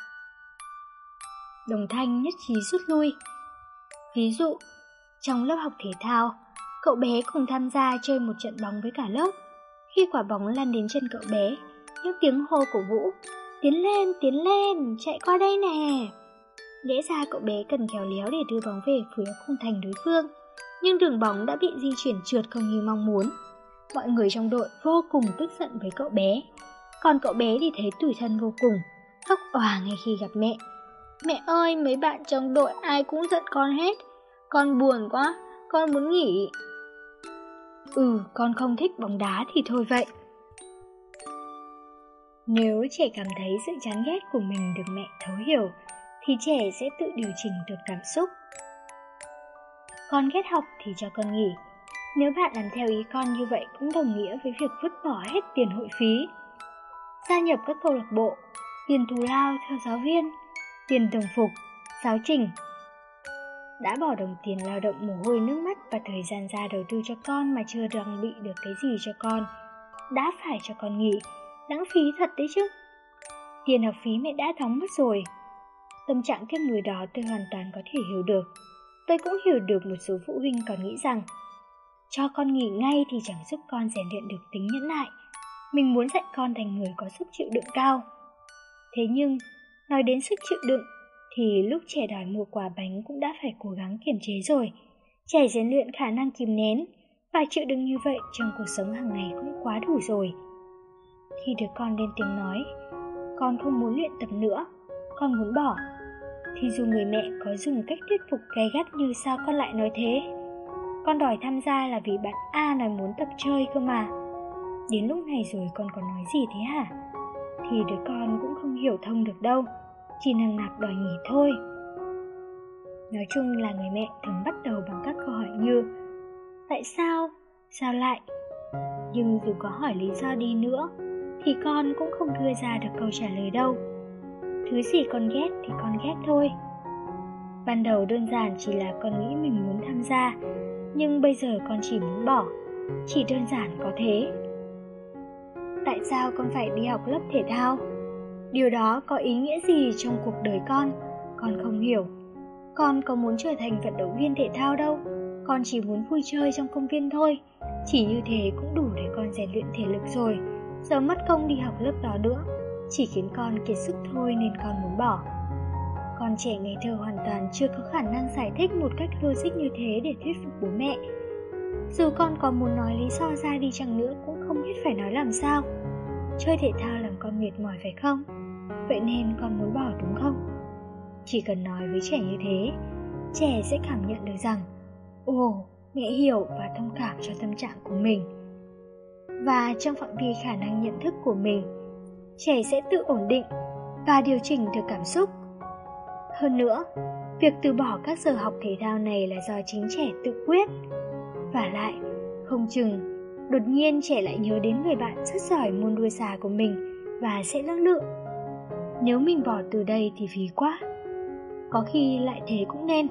Đồng thanh nhất trí rút lui. Ví dụ, trong lớp học thể thao, cậu bé cùng tham gia chơi một trận bóng với cả lớp. Khi quả bóng lăn đến chân cậu bé, những tiếng hô cổ vũ, tiến lên, chạy qua đây nè. Lẽ ra cậu bé cần khéo léo để đưa bóng về phía khung thành đối phương, nhưng đường bóng đã bị di chuyển trượt không như mong muốn. Mọi người trong đội vô cùng tức giận với cậu bé, còn cậu bé thì thấy tủi thân vô cùng, khóc òa ngay khi gặp mẹ. Mẹ ơi, mấy bạn trong đội ai cũng giận con hết, con buồn quá, con muốn nghỉ. Con không thích bóng đá thì thôi vậy. Nếu trẻ cảm thấy sự chán ghét của mình được mẹ thấu hiểu, thì trẻ sẽ tự điều chỉnh được cảm xúc. Con ghét học thì cho con nghỉ. Nếu bạn làm theo ý con như vậy cũng đồng nghĩa với việc vứt bỏ hết tiền hội phí. Gia nhập các câu lạc bộ, tiền thù lao theo giáo viên, tiền đồng phục, giáo trình. Đã bỏ đồng tiền lao động mồ hôi nước mắt và thời gian ra đầu tư cho con mà chưa trang bị được cái gì cho con. Đã phải cho con nghỉ, lãng phí thật đấy chứ. Tiền học phí mẹ đã đóng mất rồi. Tâm trạng tiếc nuối đó tôi hoàn toàn có thể hiểu được. Tôi cũng hiểu được một số phụ huynh còn nghĩ rằng cho con nghỉ ngay thì chẳng giúp con rèn luyện được tính nhẫn nại. Mình muốn dạy con thành người có sức chịu đựng cao. Thế nhưng, nói đến sức chịu đựng, thì lúc trẻ đòi mua quà bánh cũng đã phải cố gắng kiềm chế rồi. Trẻ rèn luyện khả năng kìm nén và chịu đựng như vậy trong cuộc sống hàng ngày cũng quá đủ rồi. Khi đứa con lên tiếng nói, con không muốn luyện tập nữa, con muốn bỏ, thì dù người mẹ có dùng cách thuyết phục gay gắt như sao con lại nói thế. Con đòi tham gia là vì bạn A nói muốn tập chơi cơ mà. Đến lúc này rồi con còn nói gì thế hả? Thì đứa con cũng không hiểu thông được đâu, chỉ nằng nặc đòi nghỉ thôi. Nói chung là người mẹ thường bắt đầu bằng các câu hỏi như tại sao? Sao lại? Nhưng dù có hỏi lý do đi nữa thì con cũng không đưa ra được câu trả lời đâu. Thứ gì con ghét thì con ghét thôi. Ban đầu đơn giản chỉ là con nghĩ mình muốn tham gia, nhưng bây giờ con chỉ muốn bỏ. Chỉ đơn giản có thế. Tại sao con phải đi học lớp thể thao? Điều đó có ý nghĩa gì trong cuộc đời con không hiểu. Con có muốn trở thành vận động viên thể thao đâu, con chỉ muốn vui chơi trong công viên thôi. Chỉ như thế cũng đủ để con rèn luyện thể lực rồi. Giờ mất công đi học lớp đó nữa, chỉ khiến con kiệt sức thôi nên con muốn bỏ. Con trẻ ngây thơ hoàn toàn chưa có khả năng giải thích một cách logic như thế để thuyết phục bố mẹ. Dù con có muốn nói lý do ra đi chăng nữa cũng không biết phải nói làm sao. Chơi thể thao làm con mệt mỏi phải không? Vậy nên con muốn bỏ đúng không? Chỉ cần nói với trẻ như thế, trẻ sẽ cảm nhận được rằng ồ, mẹ hiểu và thông cảm cho tâm trạng của mình. Và trong phạm vi khả năng nhận thức của mình, trẻ sẽ tự ổn định và điều chỉnh được cảm xúc. Hơn nữa, việc từ bỏ các giờ học thể thao này là do chính trẻ tự quyết. Và lại, không chừng, đột nhiên trẻ lại nhớ đến người bạn rất giỏi môn đua xà của mình và sẽ lưỡng lự. Nếu mình bỏ từ đây thì phí quá. Có khi lại thế cũng nên.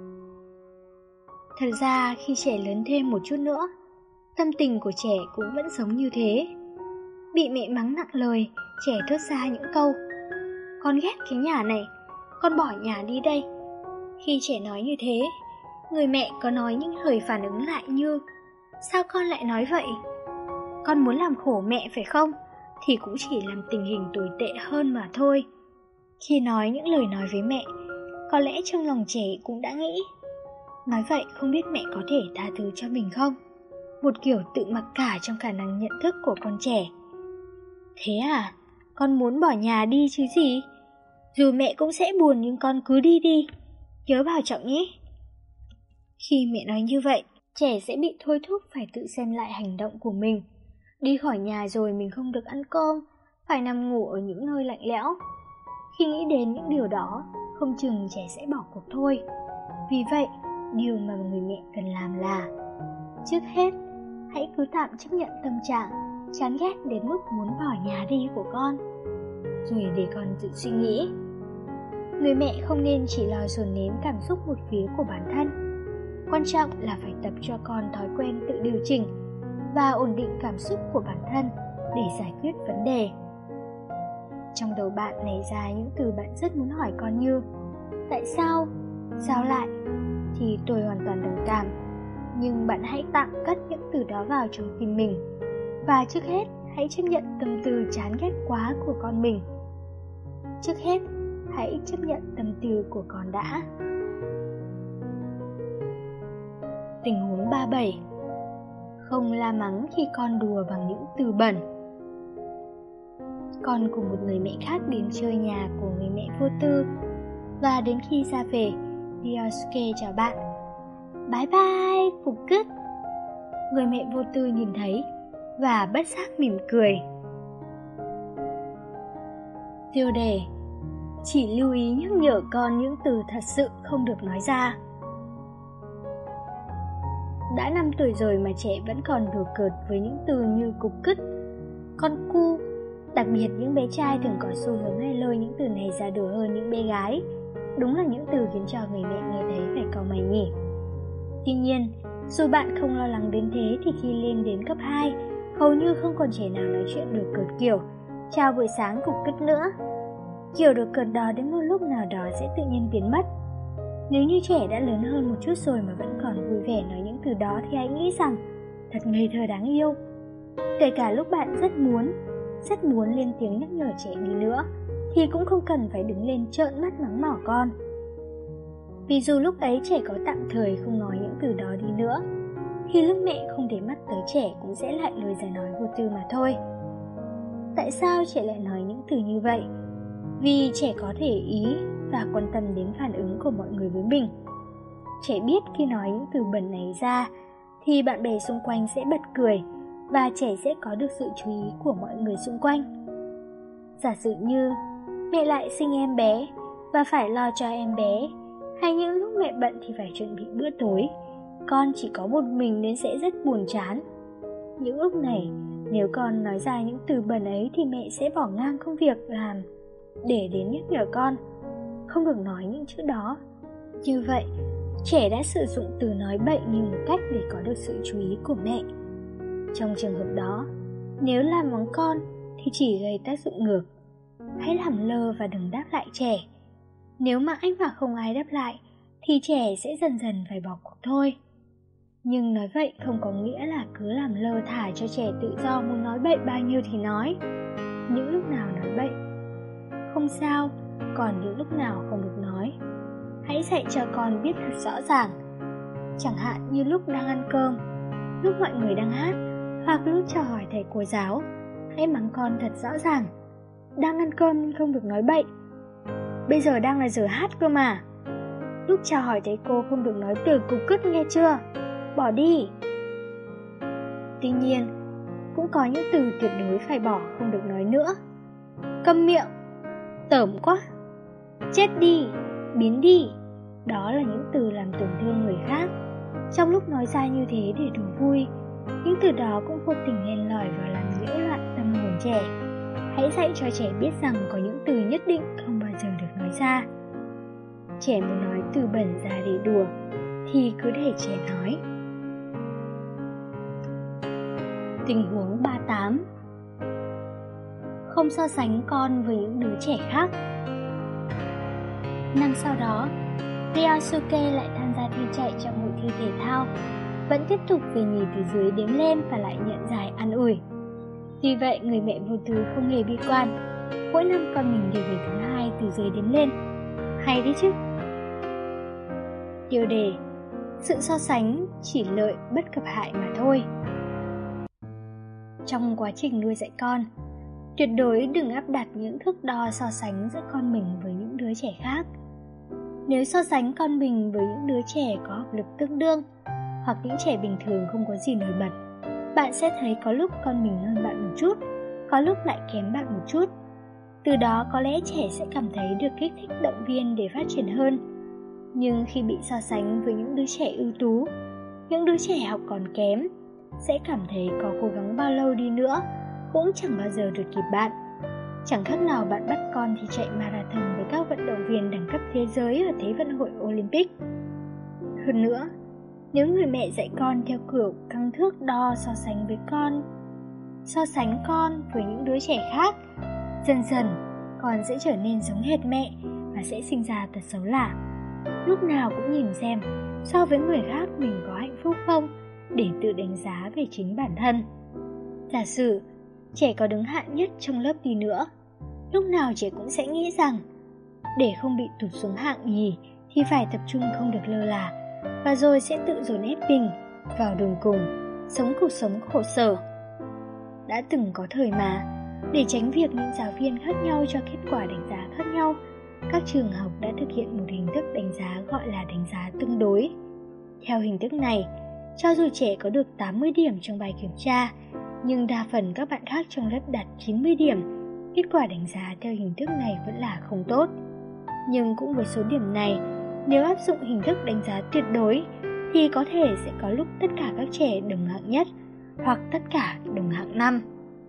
Thật ra khi trẻ lớn thêm một chút nữa, tâm tình của trẻ cũng vẫn giống như thế. Bị mẹ mắng nặng lời, trẻ thốt ra những câu con ghét cái nhà này, con bỏ nhà đi đây. Khi trẻ nói như thế, người mẹ có nói những lời phản ứng lại như sao con lại nói vậy? Con muốn làm khổ mẹ phải không? Thì cũng chỉ làm tình hình tồi tệ hơn mà thôi. Khi nói những lời nói với mẹ, có lẽ trong lòng trẻ cũng đã nghĩ nói vậy không biết mẹ có thể tha thứ cho mình không? Một kiểu tự mặc cả trong khả năng nhận thức của con trẻ. Thế à? Con muốn bỏ nhà đi chứ gì? Dù mẹ cũng sẽ buồn nhưng con cứ đi đi, nhớ bảo trọng nhé. Khi mẹ nói như vậy, trẻ sẽ bị thôi thúc phải tự xem lại hành động của mình. Đi khỏi nhà rồi mình không được ăn cơm, phải nằm ngủ ở những nơi lạnh lẽo. Khi nghĩ đến những điều đó, không chừng trẻ sẽ bỏ cuộc thôi. Vì vậy, điều mà người mẹ cần làm là trước hết, hãy cứ tạm chấp nhận tâm trạng chán ghét đến mức muốn bỏ nhà đi của con, rồi để con tự suy nghĩ. Người mẹ không nên chỉ lo dồn nén cảm xúc một phía của bản thân. Quan trọng là phải tập cho con thói quen tự điều chỉnh và ổn định cảm xúc của bản thân để giải quyết vấn đề. Trong đầu bạn nảy ra những từ bạn rất muốn hỏi con như tại sao, sao lại, thì tôi hoàn toàn đồng cảm. Nhưng bạn hãy tạm cất những từ đó vào trong tim mình. Và trước hết, hãy chấp nhận tâm tư chán ghét quá của con mình. Trước hết, hãy chấp nhận tâm tư của con đã. Tình huống 37. Không la mắng khi con đùa bằng những từ bẩn. Con cùng một người mẹ khác đến chơi nhà của người mẹ vô tư, và đến khi ra về, Ryosuke chào bạn. Bye bye, Phục Cứt. Người mẹ vô tư nhìn thấy và bất giác mỉm cười. Tiêu đề: chỉ lưu ý nhắc nhở con những từ thật sự không được nói ra. Đã 5 tuổi rồi mà trẻ vẫn còn đùa cợt với những từ như cục cứt, con cu. Đặc biệt những bé trai thường có xu hướng hay lôi những từ này ra đùa hơn những bé gái. Đúng là những từ khiến cho người mẹ nghe thấy phải cau mày nhỉ. Tuy nhiên, dù bạn không lo lắng đến thế thì khi lên đến cấp 2, hầu như không còn trẻ nào nói chuyện đùa cợt kiểu chào buổi sáng cục cứt nữa. Kiểu đùa cợt đó đến một lúc nào đó sẽ tự nhiên biến mất. Nếu như trẻ đã lớn hơn một chút rồi mà vẫn còn vui vẻ nói những từ đó thì hãy nghĩ rằng thật ngây thơ đáng yêu. Kể cả lúc bạn rất muốn lên tiếng nhắc nhở trẻ đi nữa thì cũng không cần phải đứng lên trợn mắt mắng mỏ con. Vì dù lúc ấy trẻ có tạm thời không nói những từ đó đi nữa thì lúc mẹ không để mắt tới trẻ cũng sẽ lại lời ra nói vô tư mà thôi. Tại sao trẻ lại nói những từ như vậy? Vì trẻ có thể ý và quan tâm đến phản ứng của mọi người với mình. Trẻ biết khi nói những từ bẩn này ra thì bạn bè xung quanh sẽ bật cười và trẻ sẽ có được sự chú ý của mọi người xung quanh. Giả sử như mẹ lại sinh em bé và phải lo cho em bé, hay những lúc mẹ bận thì phải chuẩn bị bữa tối, con chỉ có một mình nên sẽ rất buồn chán. Những lúc này, nếu con nói ra những từ bẩn ấy thì mẹ sẽ bỏ ngang công việc làm để đến nhắc nhở con không được nói những chữ đó. Như vậy, trẻ đã sử dụng từ nói bậy như một cách để có được sự chú ý của mẹ. Trong trường hợp đó, nếu làm mắng con thì chỉ gây tác dụng ngược. Hãy làm lơ và đừng đáp lại trẻ. Nếu mãi mà không ai đáp lại thì trẻ sẽ dần dần phải bỏ cuộc thôi. Nhưng nói vậy không có nghĩa là cứ làm lơ thả cho trẻ tự do muốn nói bậy bao nhiêu thì nói. Những lúc nào nói bậy không sao, còn những lúc nào không được nói, hãy dạy cho con biết thật rõ ràng. Chẳng hạn như lúc đang ăn cơm, lúc mọi người đang hát, hoặc lúc chào hỏi thầy cô giáo, hãy mắng con thật rõ ràng. Đang ăn cơm nên không được nói bậy. Bây giờ đang là giờ hát cơ mà. Lúc chào hỏi thầy cô không được nói từ cục cứt nghe chưa? Bỏ đi. Tuy nhiên, cũng có những từ tuyệt đối phải bỏ không được nói nữa. Câm miệng, tởm quá, chết đi, biến đi. Đó là những từ làm tổn thương người khác. Trong lúc nói ra như thế để đùa vui, những từ đó cũng vô tình len lỏi và làm nhiễu loạn tâm hồn trẻ. Hãy dạy cho trẻ biết rằng có những từ nhất định không bao giờ được nói ra. Trẻ muốn nói từ bẩn ra để đùa thì cứ để trẻ nói. Tình huống 38. Không so sánh con với những đứa trẻ khác. Năm sau đó, Ryosuke lại tham gia thi chạy trong hội thi thể thao, vẫn tiếp tục về nhì từ dưới đếm lên và lại nhận giải an ủi. Tuy vậy, người mẹ vô tư không hề bi quan. Mỗi năm con mình đều về thứ 2 từ dưới đếm lên. Hay đấy chứ. Tiêu đề: sự so sánh chỉ lợi bất cập hại mà thôi. Trong quá trình nuôi dạy con, Tuyệt đối đừng áp đặt những thước đo so sánh giữa con mình với những đứa trẻ khác. Nếu so sánh con mình với những đứa trẻ có học lực tương đương, hoặc những trẻ bình thường không có gì nổi bật, bạn sẽ thấy có lúc con mình hơn bạn một chút, có lúc lại kém bạn một chút. Từ đó có lẽ trẻ sẽ cảm thấy được kích thích động viên để phát triển hơn. Nhưng khi bị so sánh với những đứa trẻ ưu tú, những đứa trẻ học còn kém, sẽ cảm thấy có cố gắng bao lâu đi nữa cũng chẳng bao giờ được kịp bạn. Chẳng khác nào bạn bắt con thì chạy marathon với các vận động viên đẳng cấp thế giới ở Thế vận hội Olympic. Hơn nữa, nếu người mẹ dạy con theo kiểu căng thước đo so sánh con với những đứa trẻ khác, dần dần con sẽ trở nên giống hệt mẹ và sẽ sinh ra tật xấu là lúc nào cũng nhìn xem so với người khác mình có hạnh phúc không, để tự đánh giá về chính bản thân. Giả sử trẻ có đứng hạng nhất trong lớp đi nữa, lúc nào trẻ cũng sẽ nghĩ rằng để không bị tụt xuống hạng nhì thì phải tập trung không được lơ là, và rồi sẽ tự dồn ép mình vào đường cùng, sống cuộc sống khổ sở. Đã từng có thời mà, để tránh việc những giáo viên khác nhau cho kết quả đánh giá khác nhau, các trường học đã thực hiện một hình thức đánh giá gọi là đánh giá tương đối. Theo hình thức này, cho dù trẻ có được 80 điểm trong bài kiểm tra, nhưng đa phần các bạn khác trong lớp đạt 90 điểm, kết quả đánh giá theo hình thức này vẫn là không tốt. Nhưng cũng với số điểm này, nếu áp dụng hình thức đánh giá tuyệt đối, thì có thể sẽ có lúc tất cả các trẻ đồng hạng nhất, hoặc tất cả đồng hạng 5.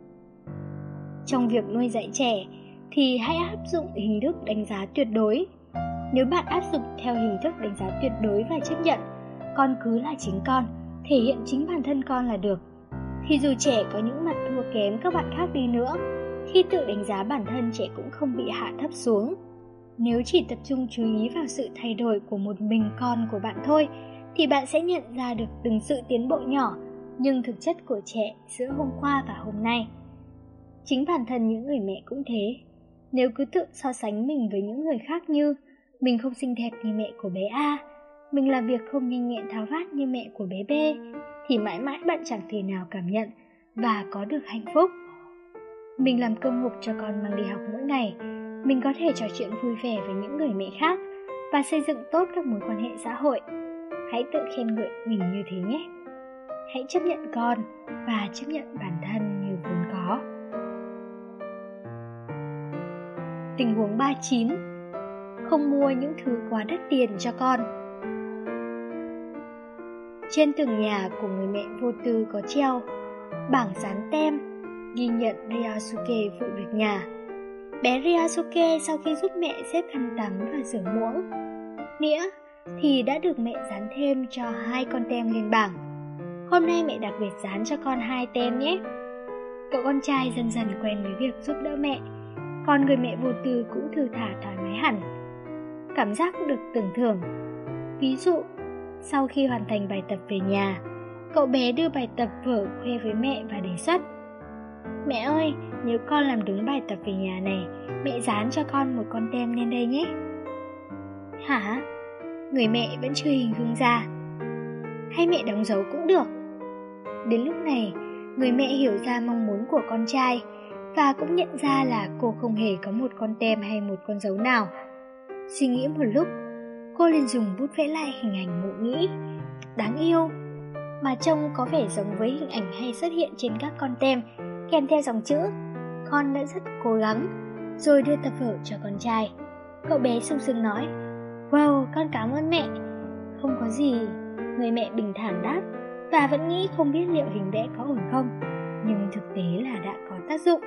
Trong việc nuôi dạy trẻ, thì hãy áp dụng hình thức đánh giá tuyệt đối. Nếu bạn áp dụng theo hình thức đánh giá tuyệt đối và chấp nhận con cứ là chính con, thể hiện chính bản thân con là được, thì dù trẻ có những mặt thua kém các bạn khác đi nữa, khi tự đánh giá bản thân trẻ cũng không bị hạ thấp xuống. Nếu chỉ tập trung chú ý vào sự thay đổi của một mình con của bạn thôi, thì bạn sẽ nhận ra được từng sự tiến bộ nhỏ, nhưng thực chất của trẻ giữa hôm qua và hôm nay. Chính bản thân những người mẹ cũng thế. Nếu cứ tự so sánh mình với những người khác như mình không xinh đẹp như mẹ của bé A, mình làm việc không nhanh nhẹn tháo vát như mẹ của bé B, thì mãi mãi bạn chẳng thể nào cảm nhận và có được hạnh phúc. Mình làm cơm hộp cho con mang đi học mỗi ngày, mình có thể trò chuyện vui vẻ với những người mẹ khác và xây dựng tốt các mối quan hệ xã hội. Hãy tự khen ngợi mình như thế nhé. Hãy chấp nhận con và chấp nhận bản thân như vốn có. Tình huống 39. Không mua những thứ quá đắt tiền cho con. Trên tường nhà của người mẹ vô tư có treo bảng dán tem ghi nhận Ryosuke phụ việc nhà. Bé Ryosuke sau khi giúp mẹ xếp khăn tắm và rửa muỗng, nĩa thì đã được mẹ dán thêm cho 2 con tem lên bảng. Hôm nay mẹ đặc biệt dán cho con 2 tem nhé. Cậu con trai dần dần quen với việc giúp đỡ mẹ, còn người mẹ vô tư cũng thư thả thoải mái hẳn. Cảm giác được tưởng thưởng. Ví dụ, sau khi hoàn thành bài tập về nhà, cậu bé đưa bài tập vở khoe với mẹ và đề xuất: Mẹ ơi, nếu con làm đúng bài tập về nhà này, mẹ dán cho con một con tem lên đây nhé. Hả? Người mẹ vẫn chưa hình dung ra. Hay mẹ đóng dấu cũng được. Đến lúc này, người mẹ hiểu ra mong muốn của con trai và cũng nhận ra là cô không hề có một con tem hay một con dấu nào. Suy nghĩ một lúc, cô liền dùng bút vẽ lại hình ảnh ngộ nghĩ, đáng yêu, mà trông có vẻ giống với hình ảnh hay xuất hiện trên các con tem, kèm theo dòng chữ "Con đã rất cố gắng", rồi đưa tập vở cho con trai. Cậu bé sung sướng nói: "Wow, con cảm ơn mẹ." "Không có gì," người mẹ bình thản đáp, và vẫn nghĩ không biết liệu hình vẽ có ổn không, nhưng thực tế là đã có tác dụng.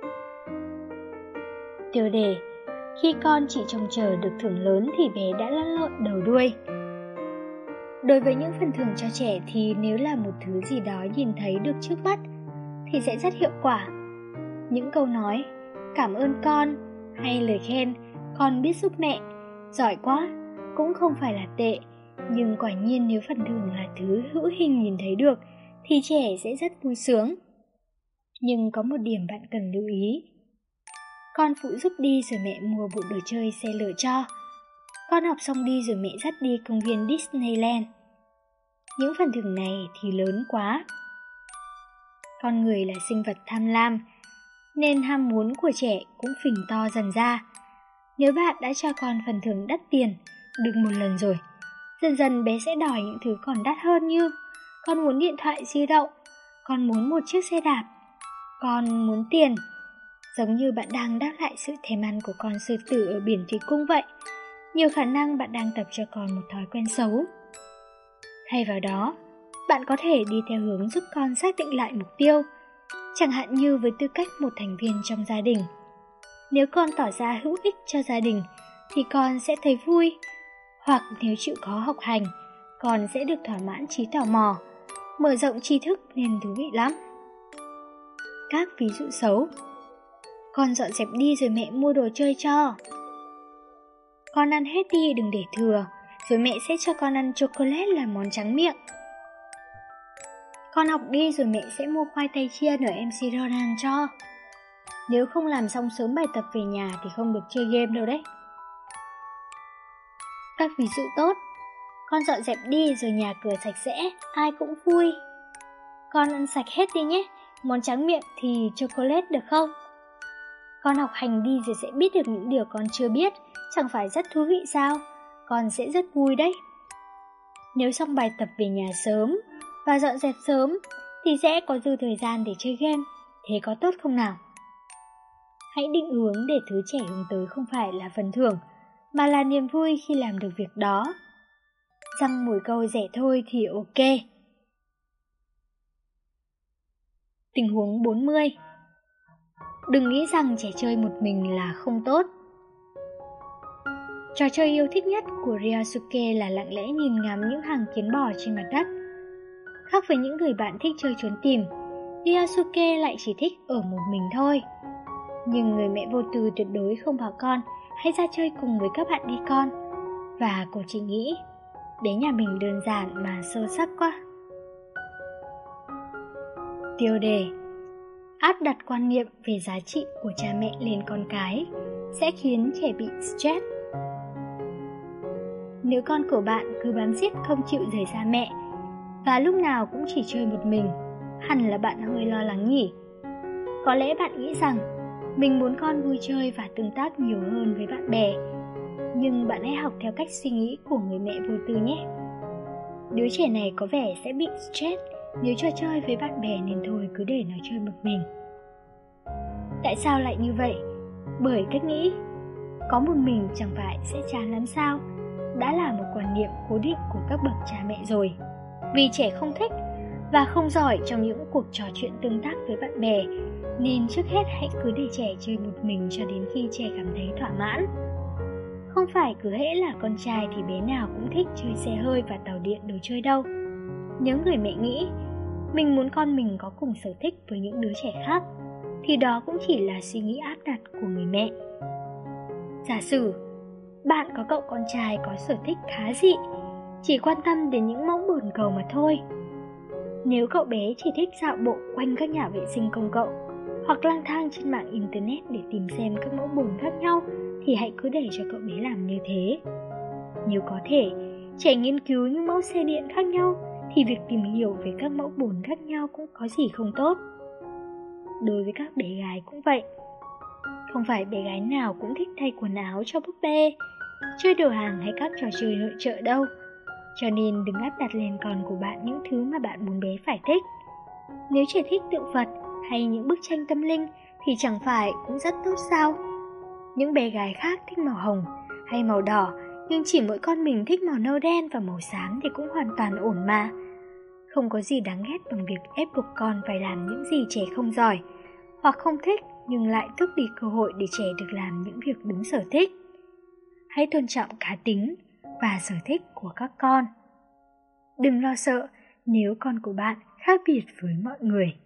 Tiêu đề: Khi con chỉ trông chờ được thưởng lớn thì bé đã lăn lộn đầu đuôi. Đối với những phần thưởng cho trẻ thì nếu là một thứ gì đó nhìn thấy được trước mắt thì sẽ rất hiệu quả. Những câu nói "cảm ơn con" hay lời khen "con biết giúp mẹ", "giỏi quá" cũng không phải là tệ, nhưng quả nhiên nếu phần thưởng là thứ hữu hình nhìn thấy được thì trẻ sẽ rất vui sướng. Nhưng có một điểm bạn cần lưu ý: con phụ giúp đi rồi mẹ mua bộ đồ chơi xe lửa cho. Con học xong đi rồi mẹ dắt đi công viên Disneyland. Những phần thưởng này thì lớn quá. Con người là sinh vật tham lam, nên ham muốn của trẻ cũng phình to dần ra. Nếu bạn đã cho con phần thưởng đắt tiền được một lần rồi, dần dần bé sẽ đòi những thứ còn đắt hơn như con muốn điện thoại di động, con muốn một chiếc xe đạp, con muốn tiền. Giống như bạn đang đáp lại sự thèm ăn của con sư tử ở biển thủy cung vậy. Nhiều khả năng bạn đang tập cho con một thói quen xấu. Thay vào đó, bạn có thể đi theo hướng giúp con xác định lại mục tiêu, chẳng hạn như với tư cách một thành viên trong gia đình. Nếu con tỏ ra hữu ích cho gia đình thì con sẽ thấy vui, hoặc nếu chịu khó học hành, con sẽ được thỏa mãn trí tò mò, mở rộng tri thức nên thú vị lắm. Các ví dụ xấu: con dọn dẹp đi rồi mẹ mua đồ chơi cho. Con ăn hết đi đừng để thừa, rồi mẹ sẽ cho con ăn chocolate làm món tráng miệng. Con học đi rồi mẹ sẽ mua khoai tây chiên ở MC Ronan cho. Nếu không làm xong sớm bài tập về nhà thì không được chơi game đâu đấy. Các ví dụ tốt: con dọn dẹp đi rồi nhà cửa sạch sẽ, ai cũng vui. Con ăn sạch hết đi nhé, món tráng miệng thì chocolate được không? Con học hành đi rồi sẽ biết được những điều con chưa biết, chẳng phải rất thú vị sao? Con sẽ rất vui đấy. Nếu xong bài tập về nhà sớm và dọn dẹp sớm thì sẽ có dư thời gian để chơi game, thế có tốt không nào? Hãy định hướng để thứ trẻ hướng tới không phải là phần thưởng, mà là niềm vui khi làm được việc đó. Răng mồi câu rẻ thôi thì ok. Tình huống 40. Đừng nghĩ rằng trẻ chơi một mình là không tốt. Trò chơi yêu thích nhất của Ryosuke là lặng lẽ nhìn ngắm những hàng kiến bò trên mặt đất. Khác với những người bạn thích chơi trốn tìm, Ryosuke lại chỉ thích ở một mình thôi. Nhưng người mẹ vô tư tuyệt đối không bảo con hãy ra chơi cùng với các bạn đi con. Và cô chỉ nghĩ, bé nhà mình đơn giản mà sâu sắc quá. Tiêu đề: áp đặt quan niệm về giá trị của cha mẹ lên con cái sẽ khiến trẻ bị stress. Nếu con của bạn cứ bám giết không chịu rời xa mẹ và lúc nào cũng chỉ chơi một mình, hẳn là bạn hơi lo lắng nhỉ? Có lẽ bạn nghĩ rằng mình muốn con vui chơi và tương tác nhiều hơn với bạn bè, nhưng bạn hãy học theo cách suy nghĩ của người mẹ vô tư nhé. Đứa trẻ này có vẻ sẽ bị stress nếu cho chơi với bạn bè nên thôi cứ để nó chơi một mình. Tại sao lại như vậy? Bởi cách nghĩ có một mình chẳng phải sẽ chán lắm sao đã là một quan niệm cố định của các bậc cha mẹ rồi. Vì trẻ không thích và không giỏi trong những cuộc trò chuyện tương tác với bạn bè, nên trước hết hãy cứ để trẻ chơi một mình cho đến khi trẻ cảm thấy thỏa mãn. Không phải cứ hễ là con trai thì bé nào cũng thích chơi xe hơi và tàu điện đồ chơi đâu. Nếu người mẹ nghĩ mình muốn con mình có cùng sở thích với những đứa trẻ khác, thì đó cũng chỉ là suy nghĩ áp đặt của người mẹ. Giả sử bạn có cậu con trai có sở thích khá dị, chỉ quan tâm đến những mẫu bồn cầu mà thôi. Nếu cậu bé chỉ thích dạo bộ quanh các nhà vệ sinh công cộng hoặc lang thang trên mạng internet để tìm xem các mẫu bồn khác nhau, thì hãy cứ để cho cậu bé làm như thế. Nếu có thể, trẻ nghiên cứu những mẫu xe điện khác nhau thì việc tìm hiểu về các mẫu bồn khác nhau cũng có gì không tốt. Đối với các bé gái cũng vậy. Không phải bé gái nào cũng thích thay quần áo cho búp bê, chơi đồ hàng hay các trò chơi nội trợ đâu. Cho nên đừng áp đặt lên con của bạn những thứ mà bạn muốn bé phải thích. Nếu trẻ thích tượng Phật hay những bức tranh tâm linh thì chẳng phải cũng rất tốt sao? Những bé gái khác thích màu hồng hay màu đỏ, nhưng chỉ mỗi con mình thích màu nâu đen và màu xám thì cũng hoàn toàn ổn mà. Không có gì đáng ghét bằng việc ép buộc con phải làm những gì trẻ không giỏi hoặc không thích, nhưng lại tước đi cơ hội để trẻ được làm những việc đúng sở thích. Hãy tôn trọng cá tính và sở thích của các con. Đừng lo sợ nếu con của bạn khác biệt với mọi người.